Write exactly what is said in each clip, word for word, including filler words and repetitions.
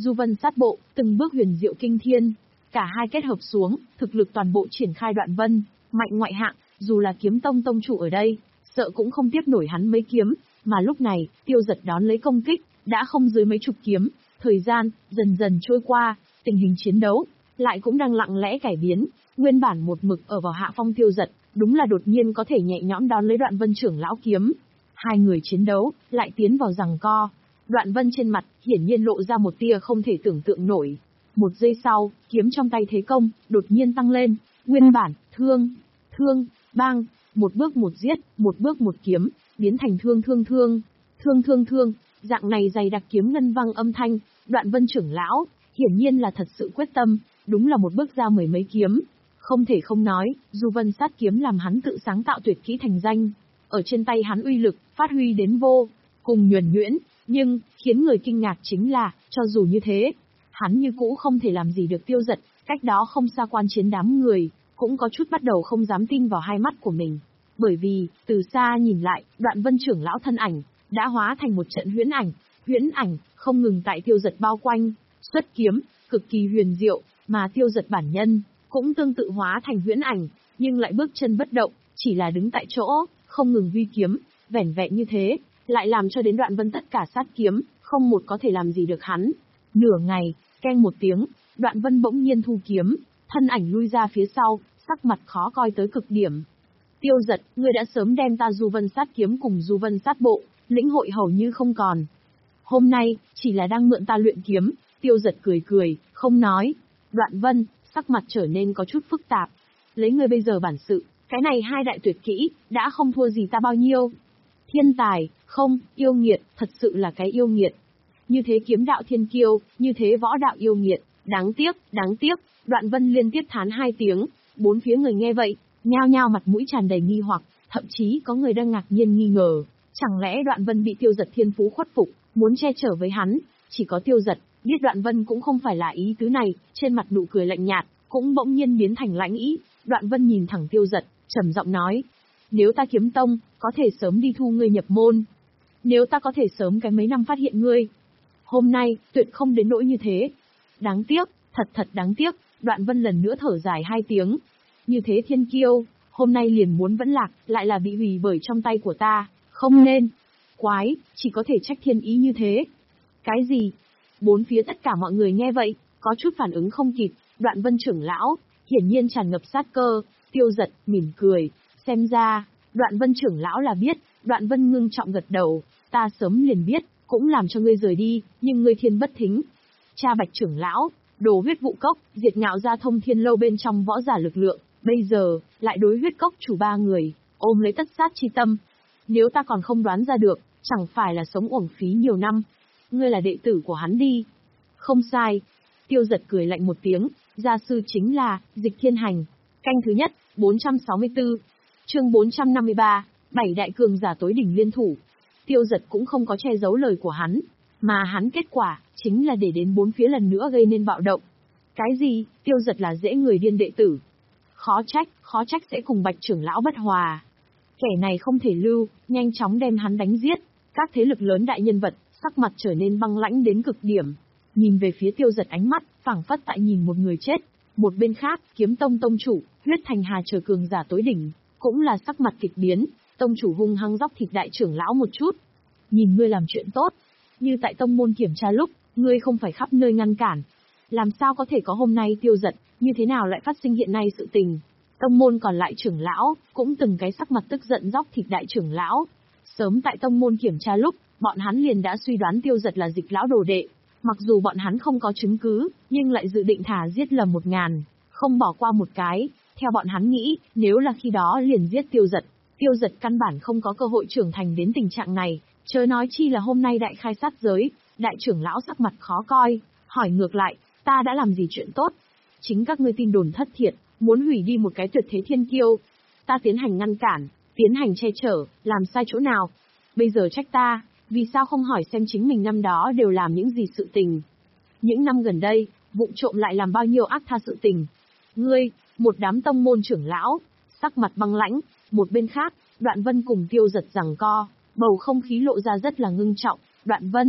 Du Vân Sát Bộ, từng bước huyền diệu kinh thiên. Cả hai kết hợp xuống, thực lực toàn bộ triển khai Đoạn Vân, mạnh ngoại hạng, dù là Kiếm Tông tông chủ ở đây, sợ cũng không tiếp nổi hắn mấy kiếm, mà lúc này, Tiêu Dật đón lấy công kích, đã không dưới mấy chục kiếm, thời gian dần dần trôi qua, tình hình chiến đấu lại cũng đang lặng lẽ cải biến, nguyên bản một mực ở vào hạ phong Tiêu Dật, đúng là đột nhiên có thể nhẹ nhõm đón lấy Đoạn Vân trưởng lão kiếm. Hai người chiến đấu, lại tiến vào giằng co. Đoạn Vân trên mặt, hiển nhiên lộ ra một tia không thể tưởng tượng nổi. Một giây sau, kiếm trong tay thế công, đột nhiên tăng lên, nguyên bản, thương, thương, bang, một bước một giết, một bước một kiếm, biến thành thương thương thương, thương thương thương, dạng này dày đặc kiếm ngân vang âm thanh, Đoạn Vân trưởng lão, hiển nhiên là thật sự quyết tâm, đúng là một bước ra mười mấy kiếm. Không thể không nói, Du Vân Sát kiếm làm hắn tự sáng tạo tuyệt kỹ thành danh. Ở trên tay hắn uy lực, phát huy đến vô cùng nhuần nhuyễn, nhưng, khiến người kinh ngạc chính là, cho dù như thế, hắn như cũ không thể làm gì được Tiêu Dật, cách đó không xa quan chiến đám người, cũng có chút bắt đầu không dám tin vào hai mắt của mình. Bởi vì, từ xa nhìn lại, Đoạn Vân trưởng lão thân ảnh, đã hóa thành một trận huyễn ảnh, huyễn ảnh, không ngừng tại Tiêu Dật bao quanh, xuất kiếm, cực kỳ huyền diệu, mà Tiêu Dật bản nhân, cũng tương tự hóa thành huyễn ảnh, nhưng lại bước chân bất động, chỉ là đứng tại chỗ, không ngừng huy kiếm, vẻn vẹn như thế, lại làm cho đến Đoạn Vân tất cả sát kiếm, không một có thể làm gì được hắn. Nửa ngày, keng một tiếng, Đoạn Vân bỗng nhiên thu kiếm, thân ảnh lui ra phía sau, sắc mặt khó coi tới cực điểm. Tiêu Dật, ngươi đã sớm đem ta Du Vân Sát kiếm cùng Du Vân Sát bộ, lĩnh hội hầu như không còn. Hôm nay, chỉ là đang mượn ta luyện kiếm, Tiêu Dật cười cười, không nói. Đoạn Vân, sắc mặt trở nên có chút phức tạp. Lấy ngươi bây giờ bản sự, cái này hai đại tuyệt kỹ, đã không thua gì ta bao nhiêu. Thiên tài, không, yêu nghiệt, thật sự là cái yêu nghiệt. Như thế kiếm đạo thiên kiêu, như thế võ đạo yêu nghiệt, đáng tiếc, đáng tiếc, Đoạn Vân liên tiếp thán hai tiếng, bốn phía người nghe vậy, nhao nhao mặt mũi tràn đầy nghi hoặc, thậm chí có người đang ngạc nhiên nghi ngờ, chẳng lẽ Đoạn Vân bị Tiêu Dật thiên phú khuất phục, muốn che chở với hắn, chỉ có Tiêu Dật biết Đoạn Vân cũng không phải là ý tứ này, trên mặt nụ cười lạnh nhạt, cũng bỗng nhiên biến thành lãnh ý, Đoạn Vân nhìn thẳng Tiêu Dật, trầm giọng nói, nếu ta Kiếm Tông, có thể sớm đi thu ngươi nhập môn. Nếu ta có thể sớm cái mấy năm phát hiện ngươi. Hôm nay, tuyệt không đến nỗi như thế. Đáng tiếc, thật thật đáng tiếc, Đoạn Vân lần nữa thở dài hai tiếng. Như thế thiên kiêu, hôm nay liền muốn vẫn lạc, lại là bị hủy bởi trong tay của ta, không nên. Quái, chỉ có thể trách thiên ý như thế. Cái gì? Bốn phía tất cả mọi người nghe vậy, có chút phản ứng không kịp, Đoạn Vân trưởng lão, hiển nhiên tràn ngập sát cơ, Tiêu Dật, mỉm cười, xem ra, Đoạn Vân trưởng lão là biết, Đoạn Vân ngưng trọng gật đầu, ta sớm liền biết, cũng làm cho ngươi rời đi, nhưng ngươi thiên bất thính. Cha Bạch trưởng lão, đồ huyết vụ cốc, diệt ngạo ra thông thiên lâu bên trong võ giả lực lượng, bây giờ, lại đối huyết cốc chủ ba người, ôm lấy tất sát chi tâm. Nếu ta còn không đoán ra được, chẳng phải là sống uổng phí nhiều năm. Ngươi là đệ tử của hắn đi. Không sai. Tiêu Dật cười lạnh một tiếng, gia sư chính là, Dịch Thiên Hành. Canh thứ nhất, bốn trăm sáu mươi tư. Chương bốn trăm năm mươi ba, bảy đại cường giả tối đỉnh liên thủ. Tiêu Dật cũng không có che giấu lời của hắn, mà hắn kết quả, chính là để đến bốn phía lần nữa gây nên bạo động. Cái gì, Tiêu Dật là dễ người điên đệ tử. Khó trách, khó trách sẽ cùng Bạch trưởng lão bất hòa. Kẻ này không thể lưu, nhanh chóng đem hắn đánh giết. Các thế lực lớn đại nhân vật, sắc mặt trở nên băng lãnh đến cực điểm. Nhìn về phía Tiêu Dật ánh mắt, phảng phất tại nhìn một người chết. Một bên khác, Kiếm Tông tông chủ, Huyết Thành Hà chờ cường giả tối đỉnh, cũng là sắc mặt kịch biến, tông chủ hung hăng dóc thịt đại trưởng lão một chút. Nhìn ngươi làm chuyện tốt, như tại tông môn kiểm tra lúc, ngươi không phải khắp nơi ngăn cản. Làm sao có thể có hôm nay Tiêu Dật, như thế nào lại phát sinh hiện nay sự tình. Tông môn còn lại trưởng lão, cũng từng cái sắc mặt tức giận dóc thịt đại trưởng lão. Sớm tại tông môn kiểm tra lúc, bọn hắn liền đã suy đoán Tiêu Dật là Dịch lão đồ đệ. Mặc dù bọn hắn không có chứng cứ, nhưng lại dự định thả giết lầm một ngàn, không bỏ qua một cái. Theo bọn hắn nghĩ, nếu là khi đó liền giết Tiêu Dật, Tiêu Dật căn bản không có cơ hội trưởng thành đến tình trạng này, chớ nói chi là hôm nay đại khai sát giới. Đại trưởng lão sắc mặt khó coi, hỏi ngược lại, ta đã làm gì chuyện tốt? Chính các ngươi tin đồn thất thiệt, muốn hủy đi một cái tuyệt thế thiên kiêu. Ta tiến hành ngăn cản, tiến hành che chở, làm sai chỗ nào? Bây giờ trách ta, vì sao không hỏi xem chính mình năm đó đều làm những gì sự tình? Những năm gần đây, vụng trộm lại làm bao nhiêu ác tha sự tình? Ngươi, một đám tông môn trưởng lão, sắc mặt băng lãnh, một bên khác, Đoạn Vân cùng Tiêu Dật giằng co, bầu không khí lộ ra rất là ngưng trọng. Đoạn Vân,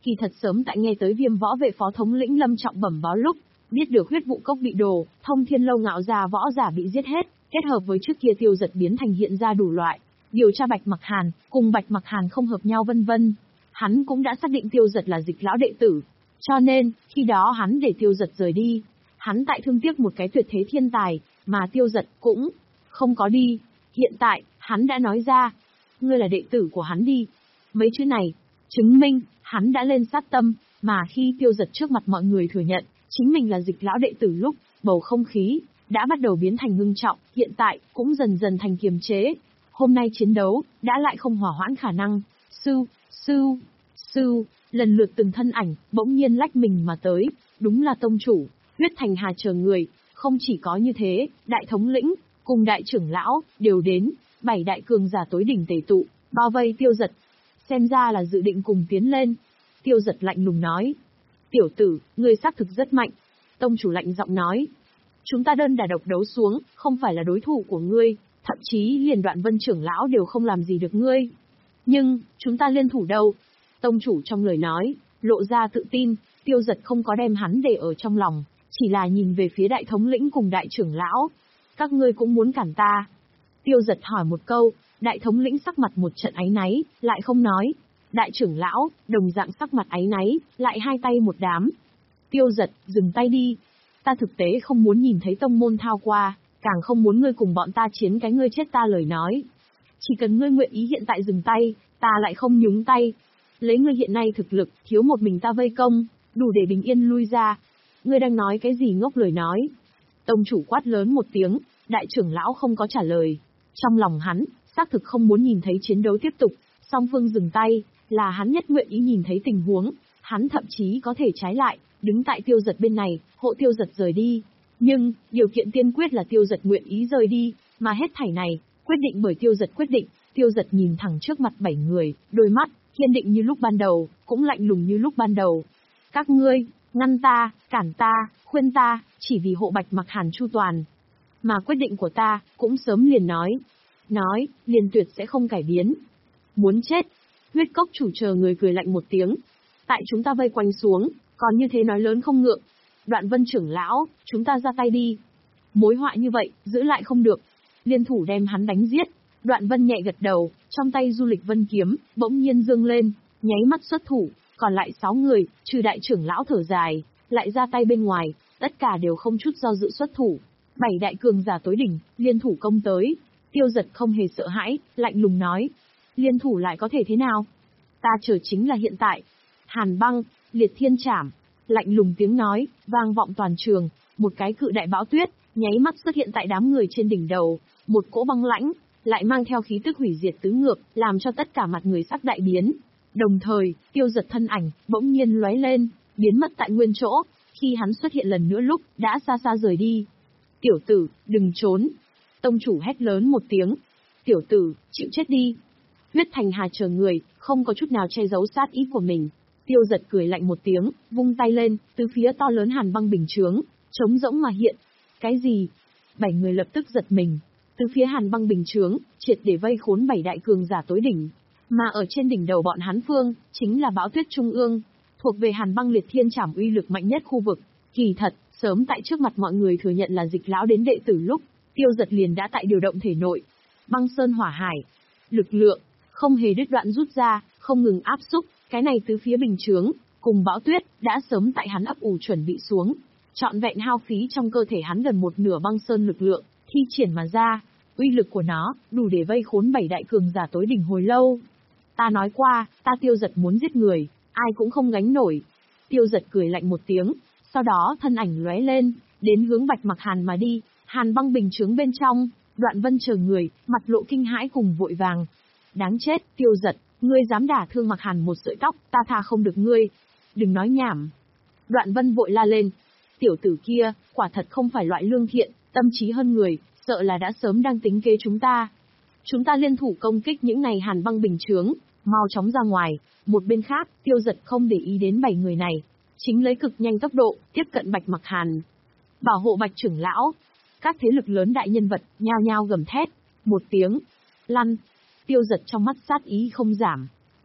Kỳ thật sớm tại nghe tới Viêm võ vệ phó thống lĩnh Lâm Trọng bẩm báo lúc, biết được huyết vụ cốc bị đổ, Thông Thiên lâu ngạo già võ giả bị giết hết, kết hợp với trước kia Tiêu Giật biến thành hiện ra đủ loại, điều tra Bạch Mặc Hàn, cùng Bạch Mặc Hàn không hợp nhau vân vân. Hắn cũng đã xác định Tiêu Giật là Dịch lão đệ tử, cho nên, khi đó hắn để Tiêu Giật rời đi. Hắn tại thương tiếc một cái tuyệt thế thiên tài, mà Tiêu Giật cũng không có đi. Hiện tại, hắn đã nói ra, ngươi là đệ tử của hắn đi. Mấy chữ này, chứng minh, hắn đã lên sát tâm, mà khi Tiêu Giật trước mặt mọi người thừa nhận, chính mình là Dịch lão đệ tử lúc, bầu không khí, đã bắt đầu biến thành ngưng trọng, hiện tại, cũng dần dần thành kiềm chế. Hôm nay chiến đấu, đã lại không hỏa hoãn khả năng. Sư, sư, sư, lần lượt từng thân ảnh, bỗng nhiên lách mình mà tới, đúng là tông chủ, Huyết Thành Hà chờ người, không chỉ có như thế, đại thống lĩnh, cùng đại trưởng lão, đều đến, bảy đại cường giả tối đỉnh tề tụ, bao vây Tiêu Giật. Xem ra là dự định cùng tiến lên. Tiêu Giật lạnh lùng nói. Tiểu tử, ngươi xác thực rất mạnh. Tông chủ lạnh giọng nói. Chúng ta đơn đả độc đấu xuống, không phải là đối thủ của ngươi, thậm chí liền Đoạn Vân trưởng lão đều không làm gì được ngươi. Nhưng, chúng ta liên thủ đâu? Tông chủ trong lời nói, lộ ra tự tin, Tiêu Giật không có đem hắn để ở trong lòng, chỉ là nhìn về phía đại thống lĩnh cùng đại trưởng lão. Các ngươi cũng muốn cản ta. Tiêu Giật hỏi một câu, đại thống lĩnh sắc mặt một trận áy náy, lại không nói. Đại trưởng lão, đồng dạng sắc mặt áy náy, lại hai tay một đám. Tiêu Giật, dừng tay đi. Ta thực tế không muốn nhìn thấy tông môn thao qua, càng không muốn ngươi cùng bọn ta chiến cái ngươi chết ta lời nói. Chỉ cần ngươi nguyện ý hiện tại dừng tay, ta lại không nhúng tay. Lấy ngươi hiện nay thực lực, thiếu một mình ta vây công, đủ để bình yên lui ra. Ngươi đang nói cái gì ngốc lời nói? Tông chủ quát lớn một tiếng, đại trưởng lão không có trả lời. Trong lòng hắn, xác thực không muốn nhìn thấy chiến đấu tiếp tục, song phương dừng tay, là hắn nhất nguyện ý nhìn thấy tình huống. Hắn thậm chí có thể trái lại, đứng tại Tiêu Giật bên này, hộ Tiêu Giật rời đi. Nhưng, điều kiện tiên quyết là Tiêu Giật nguyện ý rời đi, mà hết thảy này, quyết định bởi Tiêu Giật quyết định. Tiêu Giật nhìn thẳng trước mặt bảy người, đôi mắt, kiên định như lúc ban đầu, cũng lạnh lùng như lúc ban đầu. Các ngươi, ngăn ta, cản ta, khuyên ta, chỉ vì hộ Bạch Mặc Hàn chu toàn. Mà quyết định của ta, cũng sớm liền nói. Nói, liền tuyệt sẽ không cải biến. Muốn chết. Huyết cốc chủ chờ người cười lạnh một tiếng. Tại chúng ta vây quanh xuống, còn như thế nói lớn không ngượng. Đoạn Vân trưởng lão, chúng ta ra tay đi. Mối họa như vậy, giữ lại không được. Liên thủ đem hắn đánh giết. Đoạn Vân nhẹ gật đầu, trong tay du lịch vân kiếm, bỗng nhiên dương lên, nháy mắt xuất thủ. Còn lại sáu người, trừ đại trưởng lão thở dài, lại ra tay bên ngoài, tất cả đều không chút do dự xuất thủ. Bảy đại cường giả tối đỉnh, liên thủ công tới. Tiêu Giật không hề sợ hãi, lạnh lùng nói. Liên thủ lại có thể thế nào? Ta chờ chính là hiện tại. Hàn băng, liệt thiên trảm. Lạnh lùng tiếng nói, vang vọng toàn trường. Một cái cự đại bão tuyết, nháy mắt xuất hiện tại đám người trên đỉnh đầu. Một cỗ băng lãnh, lại mang theo khí tức hủy diệt tứ ngược, làm cho tất cả mặt người sắc đại biến. Đồng thời, Tiêu Giật thân ảnh, bỗng nhiên lóe lên, biến mất tại nguyên chỗ. Khi hắn xuất hiện lần nữa lúc, đã xa xa rời đi. Tiểu tử, đừng trốn. Tông chủ hét lớn một tiếng. Tiểu tử, chịu chết đi. Huyết Thành Hà chờ người, không có chút nào che giấu sát ý của mình. Tiêu Giật cười lạnh một tiếng, vung tay lên, từ phía to lớn hàn băng bình chướng, trống rỗng mà hiện. Cái gì? Bảy người lập tức giật mình. Từ phía hàn băng bình chướng, triệt để vây khốn bảy đại cường giả tối đỉnh. Mà ở trên đỉnh đầu bọn hắn phương, chính là bão tuyết trung ương, thuộc về hàn băng liệt thiên trảm uy lực mạnh nhất khu vực. Kỳ thật, sớm tại trước mặt mọi người thừa nhận là Dịch lão đến đệ tử lúc, Tiêu Giật liền đã tại điều động thể nội. Băng sơn hỏa hải, lực lượng, không hề đứt đoạn rút ra, không ngừng áp xúc, cái này từ phía bình chướng, cùng bão tuyết, đã sớm tại hắn ấp ủ chuẩn bị xuống. Trọn vẹn hao phí trong cơ thể hắn gần một nửa băng sơn lực lượng, thi triển mà ra, uy lực của nó, đủ để vây khốn bảy đại cường giả tối đỉnh hồi lâu. Ta nói qua, ta Tiêu Giật muốn giết người, ai cũng không gánh nổi. Tiêu Giật cười lạnh một tiếng, sau đó thân ảnh lóe lên, đến hướng Bạch Mặc Hàn mà đi, hàn băng bình chướng bên trong, Đoạn Vân chờ người, mặt lộ kinh hãi cùng vội vàng. Đáng chết, Tiêu Giật, ngươi dám đả thương Mặc Hàn một sợi tóc, ta tha không được ngươi. Đừng nói nhảm. Đoạn Vân vội la lên. Tiểu tử kia, quả thật không phải loại lương thiện, tâm trí hơn người, sợ là đã sớm đang tính kế chúng ta. Chúng ta liên thủ công kích những này hàn băng bình chướng, mau chóng ra ngoài. Một bên khác, Tiêu Giật không để ý đến bảy người này, chính lấy cực nhanh tốc độ, tiếp cận Bạch Mặc Hàn. Bảo hộ Bạch trưởng lão. Các thế lực lớn đại nhân vật, nhao nhao gầm thét. Một tiếng. Lăn. Tiêu Giật trong mắt sát ý không giảm.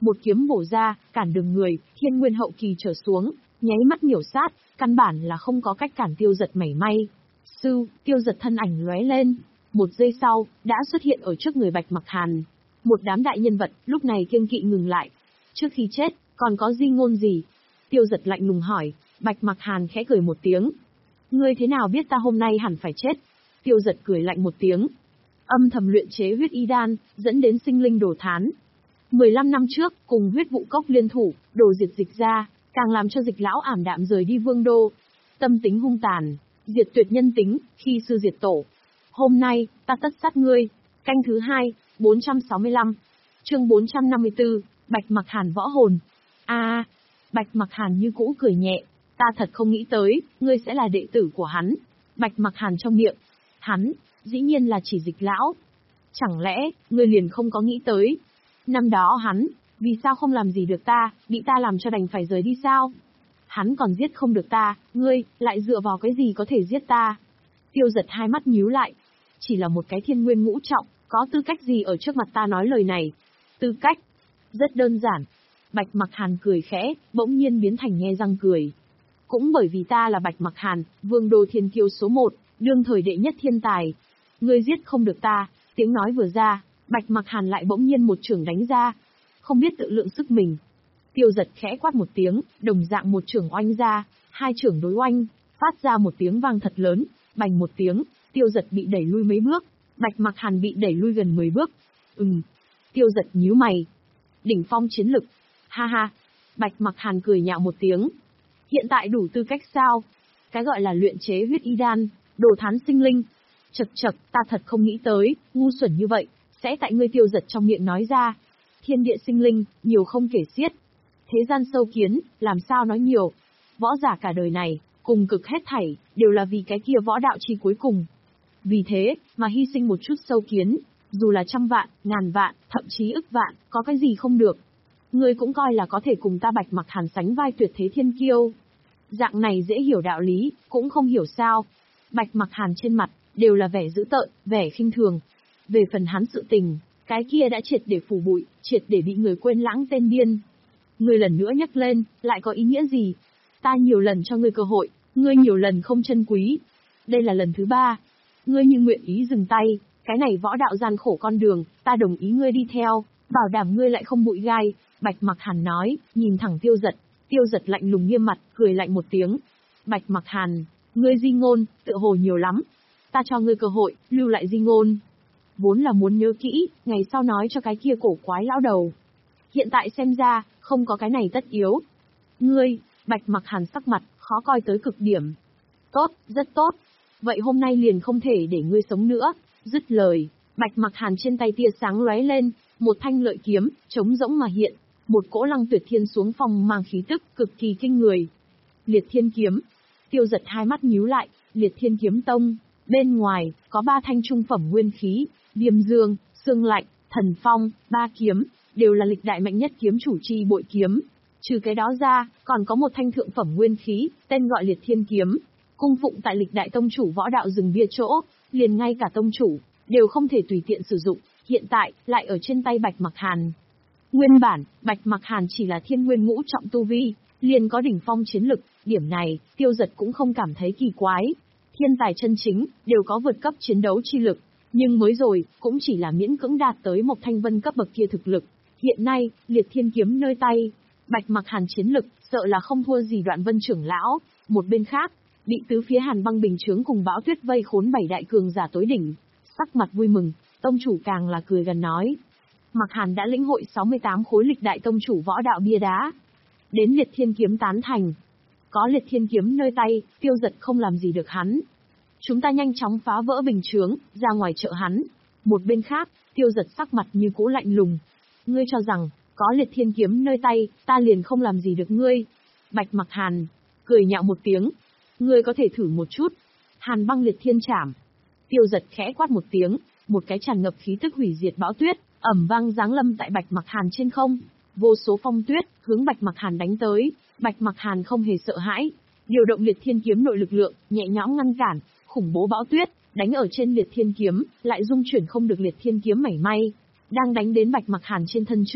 Một kiếm bổ ra, cản đường người, thiên nguyên hậu kỳ trở xuống, nháy mắt miểu sát, căn bản là không có cách cản Tiêu Giật mảy may. Sư, Tiêu Giật thân ảnh lóe lên, một giây sau, đã xuất hiện ở trước người Bạch Mặc Hàn. Một đám đại nhân vật, lúc này kiêng kỵ ngừng lại. Trước khi chết, còn có di ngôn gì? Tiêu Giật lạnh lùng hỏi, Bạch Mặc Hàn khẽ cười một tiếng. Ngươi thế nào biết ta hôm nay hẳn phải chết? Tiêu Giật cười lạnh một tiếng. Âm thầm luyện chế huyết y đan, dẫn đến sinh linh đổ thán. mười lăm năm trước, cùng huyết vụ cốc liên thủ, đổ diệt dịch ra, càng làm cho dịch lão ảm đạm rời đi vương đô. Tâm tính hung tàn, diệt tuyệt nhân tính, khi sư diệt tổ. Hôm nay, ta tất sát ngươi. Canh thứ hai, bốn trăm sáu mươi lăm. Chương bốn trăm năm mươi tư, Bạch Mặc Hàn võ hồn. A, à, Bạch Mặc Hàn như cũ cười nhẹ, ta thật không nghĩ tới, ngươi sẽ là đệ tử của hắn. Bạch Mặc Hàn trong miệng, hắn, dĩ nhiên là chỉ dịch lão. Chẳng lẽ, ngươi liền không có nghĩ tới? Năm đó hắn, vì sao không làm gì được ta, bị ta làm cho đành phải rời đi sao? Hắn còn giết không được ta, ngươi, lại dựa vào cái gì có thể giết ta? Tiêu Giật hai mắt nhíu lại. Chỉ là một cái thiên nguyên ngũ trọng, có tư cách gì ở trước mặt ta nói lời này? Tư cách? Rất đơn giản. Bạch Mặc Hàn cười khẽ, bỗng nhiên biến thành nhe răng cười. Cũng bởi vì ta là Bạch Mặc Hàn, vương đô thiên kiêu số một, đương thời đệ nhất thiên tài. Ngươi giết không được ta, tiếng nói vừa ra, Bạch Mặc Hàn lại bỗng nhiên một chưởng đánh ra. Không biết tự lượng sức mình. Tiêu Giật khẽ quát một tiếng, đồng dạng một chưởng oanh ra, hai chưởng đối oanh, phát ra một tiếng vang thật lớn, bành một tiếng, Tiêu Giật bị đẩy lui mấy bước, Bạch Mặc Hàn bị đẩy lui gần mười bước. Ừm. Tiêu Giật nhíu mày. Đỉnh phong chiến lực. Ha ha. Bạch Mặc Hàn cười nhạo một tiếng. Hiện tại đủ tư cách sao? Cái gọi là luyện chế huyết y đan, đồ thán sinh linh. Chậc chậc, ta thật không nghĩ tới, ngu xuẩn như vậy, sẽ tại ngươi Tiêu Giật trong miệng nói ra. Thiên địa sinh linh, nhiều không kể xiết. Thế gian sâu kiến, làm sao nói nhiều. Võ giả cả đời này, cùng cực hết thảy, đều là vì cái kia võ đạo chi cuối cùng. Vì thế, mà hy sinh một chút sâu kiến, dù là trăm vạn, ngàn vạn, thậm chí ức vạn, có cái gì không được. Ngươi cũng coi là có thể cùng ta Bạch Mặc Hàn sánh vai tuyệt thế thiên kiêu. Dạng này dễ hiểu đạo lý, cũng không hiểu sao. Bạch Mặc Hàn trên mặt, đều là vẻ dữ tợn, vẻ khinh thường. Về phần hắn sự tình, cái kia đã triệt để phủ bụi, triệt để bị người quên lãng tên điên. Ngươi lần nữa nhắc lên, lại có ý nghĩa gì? Ta nhiều lần cho ngươi cơ hội, ngươi nhiều lần không trân quý. Đây là lần thứ ba. Ngươi như nguyện ý dừng tay, cái này võ đạo gian khổ con đường, ta đồng ý ngươi đi theo, bảo đảm ngươi lại không bụi gai. Bạch Mặc Hàn nói, nhìn thẳng Tiêu Giật. Tiêu Giật lạnh lùng nghiêm mặt, cười lạnh một tiếng. Bạch Mặc Hàn, ngươi di ngôn, tựa hồ nhiều lắm. Ta cho ngươi cơ hội, lưu lại di ngôn. Vốn là muốn nhớ kỹ, ngày sau nói cho cái kia cổ quái lão đầu. Hiện tại xem ra, không có cái này tất yếu. Ngươi, Bạch Mặc Hàn sắc mặt, khó coi tới cực điểm. Tốt, rất tốt. Vậy hôm nay liền không thể để ngươi sống nữa. Dứt lời, Bạch Mặc Hàn trên tay tia sáng lóe lên, một thanh lợi kiếm, trống rỗng mà hiện, một cỗ lăng tuyệt thiên xuống phong mang khí tức cực kỳ kinh người. Liệt Thiên Kiếm. Tiêu Giật hai mắt nhíu lại, Liệt Thiên Kiếm Tông, bên ngoài có ba thanh trung phẩm nguyên khí, Viêm Dương, Xương Lạnh, Thần Phong, ba kiếm, đều là lịch đại mạnh nhất kiếm chủ chi bội kiếm. Trừ cái đó ra, còn có một thanh thượng phẩm nguyên khí, tên gọi Liệt Thiên Kiếm, cung phụng tại lịch đại tông chủ võ đạo rừng bia chỗ, liền ngay cả tông chủ đều không thể tùy tiện sử dụng, hiện tại lại ở trên tay Bạch Mặc Hàn. Nguyên bản, Bạch Mặc Hàn chỉ là thiên nguyên ngũ trọng tu vi, liền có đỉnh phong chiến lực, điểm này, Tiêu Giật cũng không cảm thấy kỳ quái. Thiên tài chân chính, đều có vượt cấp chiến đấu chi lực, nhưng mới rồi, cũng chỉ là miễn cưỡng đạt tới một thanh vân cấp bậc kia thực lực. Hiện nay, Liệt Thiên Kiếm nơi tay, Bạch Mặc Hàn chiến lực, sợ là không thua gì Đoạn Vân trưởng lão. Một bên khác, bị tứ phía Hàn Băng Bình Chướng cùng Bão Tuyết vây khốn bảy đại cường giả tối đỉnh, sắc mặt vui mừng, tông chủ càng là cười gần nói. Mặc Hàn đã lĩnh hội sáu mươi tám khối lịch đại tông chủ võ đạo bia đá. Đến Liệt Thiên Kiếm tán thành. Có Liệt Thiên Kiếm nơi tay, Tiêu Giật không làm gì được hắn. Chúng ta nhanh chóng phá vỡ bình chướng, ra ngoài trợ hắn. Một bên khác, Tiêu Giật sắc mặt như cũ lạnh lùng. Ngươi cho rằng, có Liệt Thiên Kiếm nơi tay, ta liền không làm gì được ngươi. Bạch Mặc Hàn, cười nhạo một tiếng. Ngươi có thể thử một chút. Hàn Băng Liệt Thiên Trảm. Tiêu Giật khẽ quát một tiếng, một cái tràn ngập khí tức hủy diệt bão tuyết, ầm vang giáng lâm tại Bạch Mặc Hàn trên không. Vô số phong tuyết, hướng Bạch Mặc Hàn đánh tới. Bạch Mặc Hàn không hề sợ hãi. Điều động Liệt Thiên Kiếm nội lực lượng, nhẹ nhõm ngăn cản, khủng bố bão tuyết, đánh ở trên Liệt Thiên Kiếm, lại dung chuyển không được Liệt Thiên Kiếm mảy may. Đang đánh đến Bạch Mặc Hàn trên thân trước,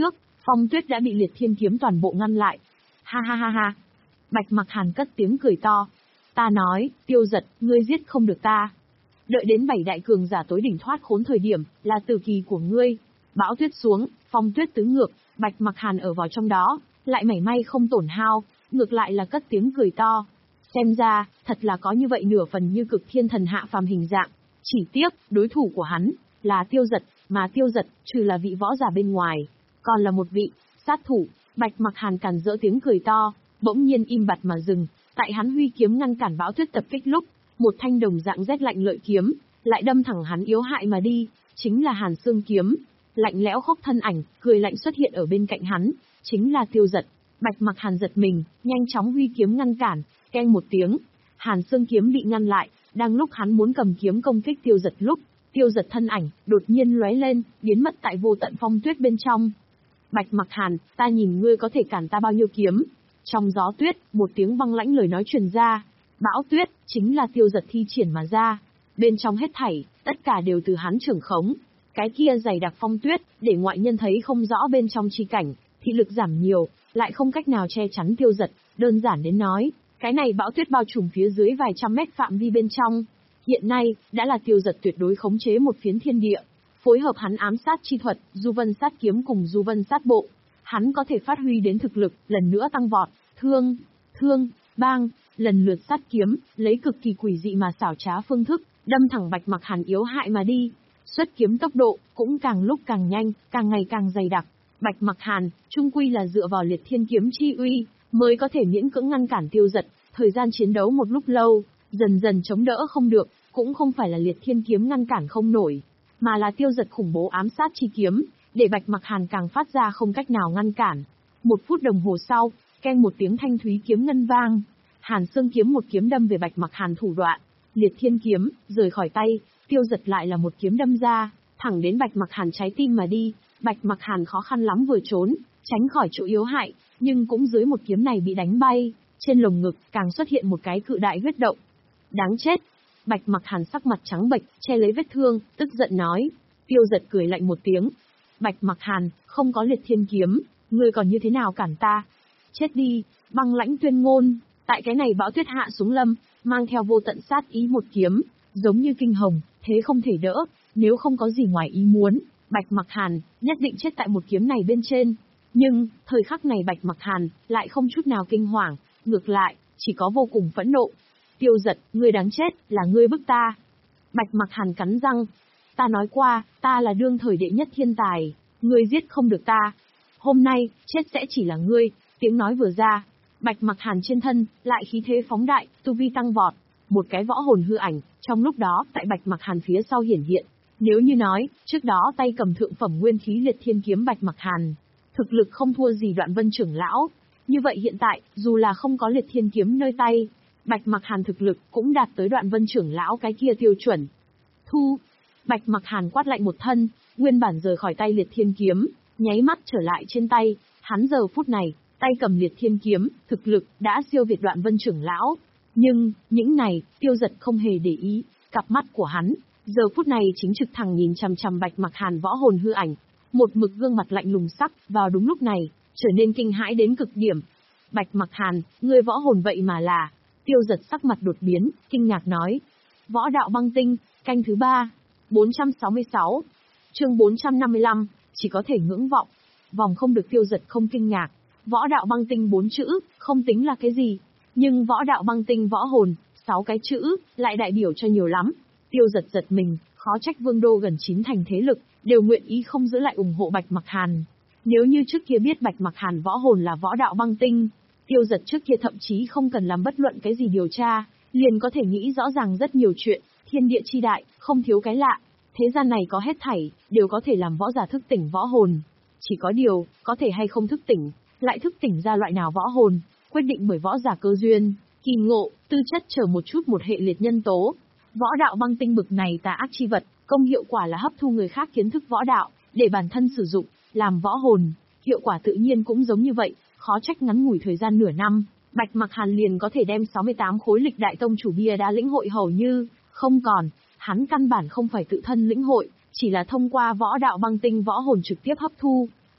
Phong Tuyết đã bị Liệt Thiên Kiếm toàn bộ ngăn lại. Ha ha ha ha. Bạch Mặc Hàn cất tiếng cười to. Ta nói, Tiêu Giật, ngươi giết không được ta. Đợi đến bảy đại cường giả tối đỉnh thoát khốn thời điểm, là tử kỳ của ngươi. Bão tuyết xuống, phong tuyết tứ ngược, Bạch Mặc Hàn ở vào trong đó, lại mảy may không tổn hao, ngược lại là cất tiếng cười to. Xem ra, thật là có như vậy nửa phần như cực thiên thần hạ phàm hình dạng. Chỉ tiếc, đối thủ của hắn, là Tiêu Giật, mà Tiêu Giật, trừ là vị võ giả bên ngoài, còn là một vị, sát thủ. Bạch Mặc Hàn càn rỡ tiếng cười to, bỗng nhiên im bặt mà dừng, tại hắn huy kiếm ngăn cản bão tuyết tập kích lúc, một thanh đồng dạng rét lạnh lợi kiếm, lại đâm thẳng hắn yếu hại mà đi, chính là Hàn Xương kiếm. Lạnh lẽo khốc thân ảnh, cười lạnh xuất hiện ở bên cạnh hắn, chính là Tiêu Giật. Bạch Mặc Hàn giật mình, nhanh chóng huy kiếm ngăn cản, keng một tiếng, Hàn Xương kiếm bị ngăn lại, đang lúc hắn muốn cầm kiếm công kích Tiêu Giật lúc, Tiêu Giật thân ảnh đột nhiên lóe lên, biến mất tại vô tận phong tuyết bên trong. Bạch Mặc Hàn, ta nhìn ngươi có thể cản ta bao nhiêu kiếm? Trong gió tuyết, một tiếng băng lãnh lời nói truyền ra. Bão tuyết, chính là Tiêu Giật thi triển mà ra. Bên trong hết thảy, tất cả đều từ hắn trưởng khống. Cái kia dày đặc phong tuyết, để ngoại nhân thấy không rõ bên trong chi cảnh, thị lực giảm nhiều, lại không cách nào che chắn Tiêu Giật. Đơn giản đến nói, cái này bão tuyết bao trùm phía dưới vài trăm mét phạm vi bên trong. Hiện nay, đã là Tiêu Giật tuyệt đối khống chế một phiến thiên địa. Phối hợp hắn ám sát chi thuật, Du Vân sát kiếm cùng Du Vân sát bộ. Hắn có thể phát huy đến thực lực, lần nữa tăng vọt, thương, thương, bang, lần lượt sát kiếm, lấy cực kỳ quỷ dị mà xảo trá phương thức, đâm thẳng Bạch Mặc Hàn yếu hại mà đi. Xuất kiếm tốc độ, cũng càng lúc càng nhanh, càng ngày càng dày đặc. Bạch Mặc Hàn, trung quy là dựa vào Liệt Thiên kiếm chi uy, mới có thể miễn cưỡng ngăn cản Tiêu Giật. Thời gian chiến đấu một lúc lâu, dần dần chống đỡ không được, cũng không phải là Liệt Thiên kiếm ngăn cản không nổi, mà là Tiêu Giật khủng bố ám sát chi kiếm, để Bạch Mặc Hàn càng phát ra không cách nào ngăn cản. Một phút đồng hồ sau, keng một tiếng thanh thúy kiếm ngân vang, Hàn Xương kiếm một kiếm đâm về Bạch Mặc Hàn thủ đoạn, Liệt Thiên kiếm rời khỏi tay, Tiêu Giật lại là một kiếm đâm ra, thẳng đến Bạch Mặc Hàn trái tim mà đi. Bạch Mặc Hàn khó khăn lắm vừa trốn, tránh khỏi chỗ yếu hại, nhưng cũng dưới một kiếm này bị đánh bay, trên lồng ngực càng xuất hiện một cái cự đại huyết động. Đáng chết! Bạch Mặc Hàn sắc mặt trắng bệch, che lấy vết thương, tức giận nói. Tiêu Giật cười lạnh một tiếng. Bạch Mặc Hàn, không có Liệt Thiên kiếm, ngươi còn như thế nào cản ta? Chết đi, băng lãnh tuyên ngôn. Tại cái này bão tuyết hạ xuống lâm, mang theo vô tận sát ý một kiếm, giống như kinh hồng, thế không thể đỡ, nếu không có gì ngoài ý muốn, Bạch Mặc Hàn nhất định chết tại một kiếm này bên trên. Nhưng, thời khắc này Bạch Mặc Hàn lại không chút nào kinh hoàng, ngược lại, chỉ có vô cùng phẫn nộ. Tiêu Giật, ngươi đáng chết, là ngươi bức ta. Bạch Mặc Hàn cắn răng. Ta nói qua, ta là đương thời đệ nhất thiên tài, ngươi giết không được ta. Hôm nay, chết sẽ chỉ là ngươi. Tiếng nói vừa ra, Bạch Mặc Hàn trên thân, lại khí thế phóng đại, tu vi tăng vọt. Một cái võ hồn hư ảnh, trong lúc đó, tại Bạch Mặc Hàn phía sau hiển hiện. Nếu như nói, trước đó tay cầm thượng phẩm nguyên khí Liệt Thiên kiếm Bạch Mặc Hàn, thực lực không thua gì Đoạn Vân trưởng lão. Như vậy hiện tại, dù là không có Liệt Thiên kiếm nơi tay, Bạch Mặc Hàn thực lực cũng đạt tới Đoạn Vân trưởng lão cái kia tiêu chuẩn. Thu! Bạch Mặc Hàn quát lạnh một thân, nguyên bản rời khỏi tay Liệt Thiên kiếm, nháy mắt trở lại trên tay, hắn giờ phút này, tay cầm Liệt Thiên kiếm, thực lực đã siêu việt Đoạn Vân trưởng lão. Nhưng, những này, Tiêu Giật không hề để ý, cặp mắt của hắn, giờ phút này chính trực thẳng nhìn chằm chằm Bạch Mặc Hàn võ hồn hư ảnh, một mực gương mặt lạnh lùng sắc, vào đúng lúc này, trở nên kinh hãi đến cực điểm. Bạch Mặc Hàn, ngươi võ hồn vậy mà là... Tiêu Giật sắc mặt đột biến, kinh ngạc nói. Võ đạo băng tinh, canh thứ ba, bốn trăm sáu mươi sáu, chương bốn trăm năm mươi lăm, chỉ có thể ngưỡng vọng. Vòng không được Tiêu Giật không kinh ngạc. Võ đạo băng tinh bốn chữ, không tính là cái gì. Nhưng võ đạo băng tinh võ hồn, sáu cái chữ, lại đại biểu cho nhiều lắm. Tiêu Giật giật mình, khó trách vương đô gần chín thành thế lực, đều nguyện ý không giữ lại ủng hộ Bạch Mặc Hàn. Nếu như trước kia biết Bạch Mặc Hàn võ hồn là võ đạo băng tinh, Tiêu Giật trước kia thậm chí không cần làm bất luận cái gì điều tra, liền có thể nghĩ rõ ràng rất nhiều chuyện, thiên địa chi đại, không thiếu cái lạ. Thế gian này có hết thảy, đều có thể làm võ giả thức tỉnh võ hồn. Chỉ có điều, có thể hay không thức tỉnh, lại thức tỉnh ra loại nào võ hồn, quyết định bởi võ giả cơ duyên, kỳ ngộ, tư chất chờ một chút một hệ liệt nhân tố. Võ đạo băng tinh bực này tà ác chi vật, công hiệu quả là hấp thu người khác kiến thức võ đạo, để bản thân sử dụng, làm võ hồn. Hiệu quả tự nhiên cũng giống như vậy, khó trách ngắn ngủi thời gian nửa năm, Bạch Mặc Hàn liền có thể đem sáu mươi tám khối lịch đại tông chủ bia đá lĩnh hội hầu như không còn. Hắn căn bản không phải tự thân lĩnh hội, chỉ là thông qua võ đạo băng tinh võ hồn trực tiếp hấp thu.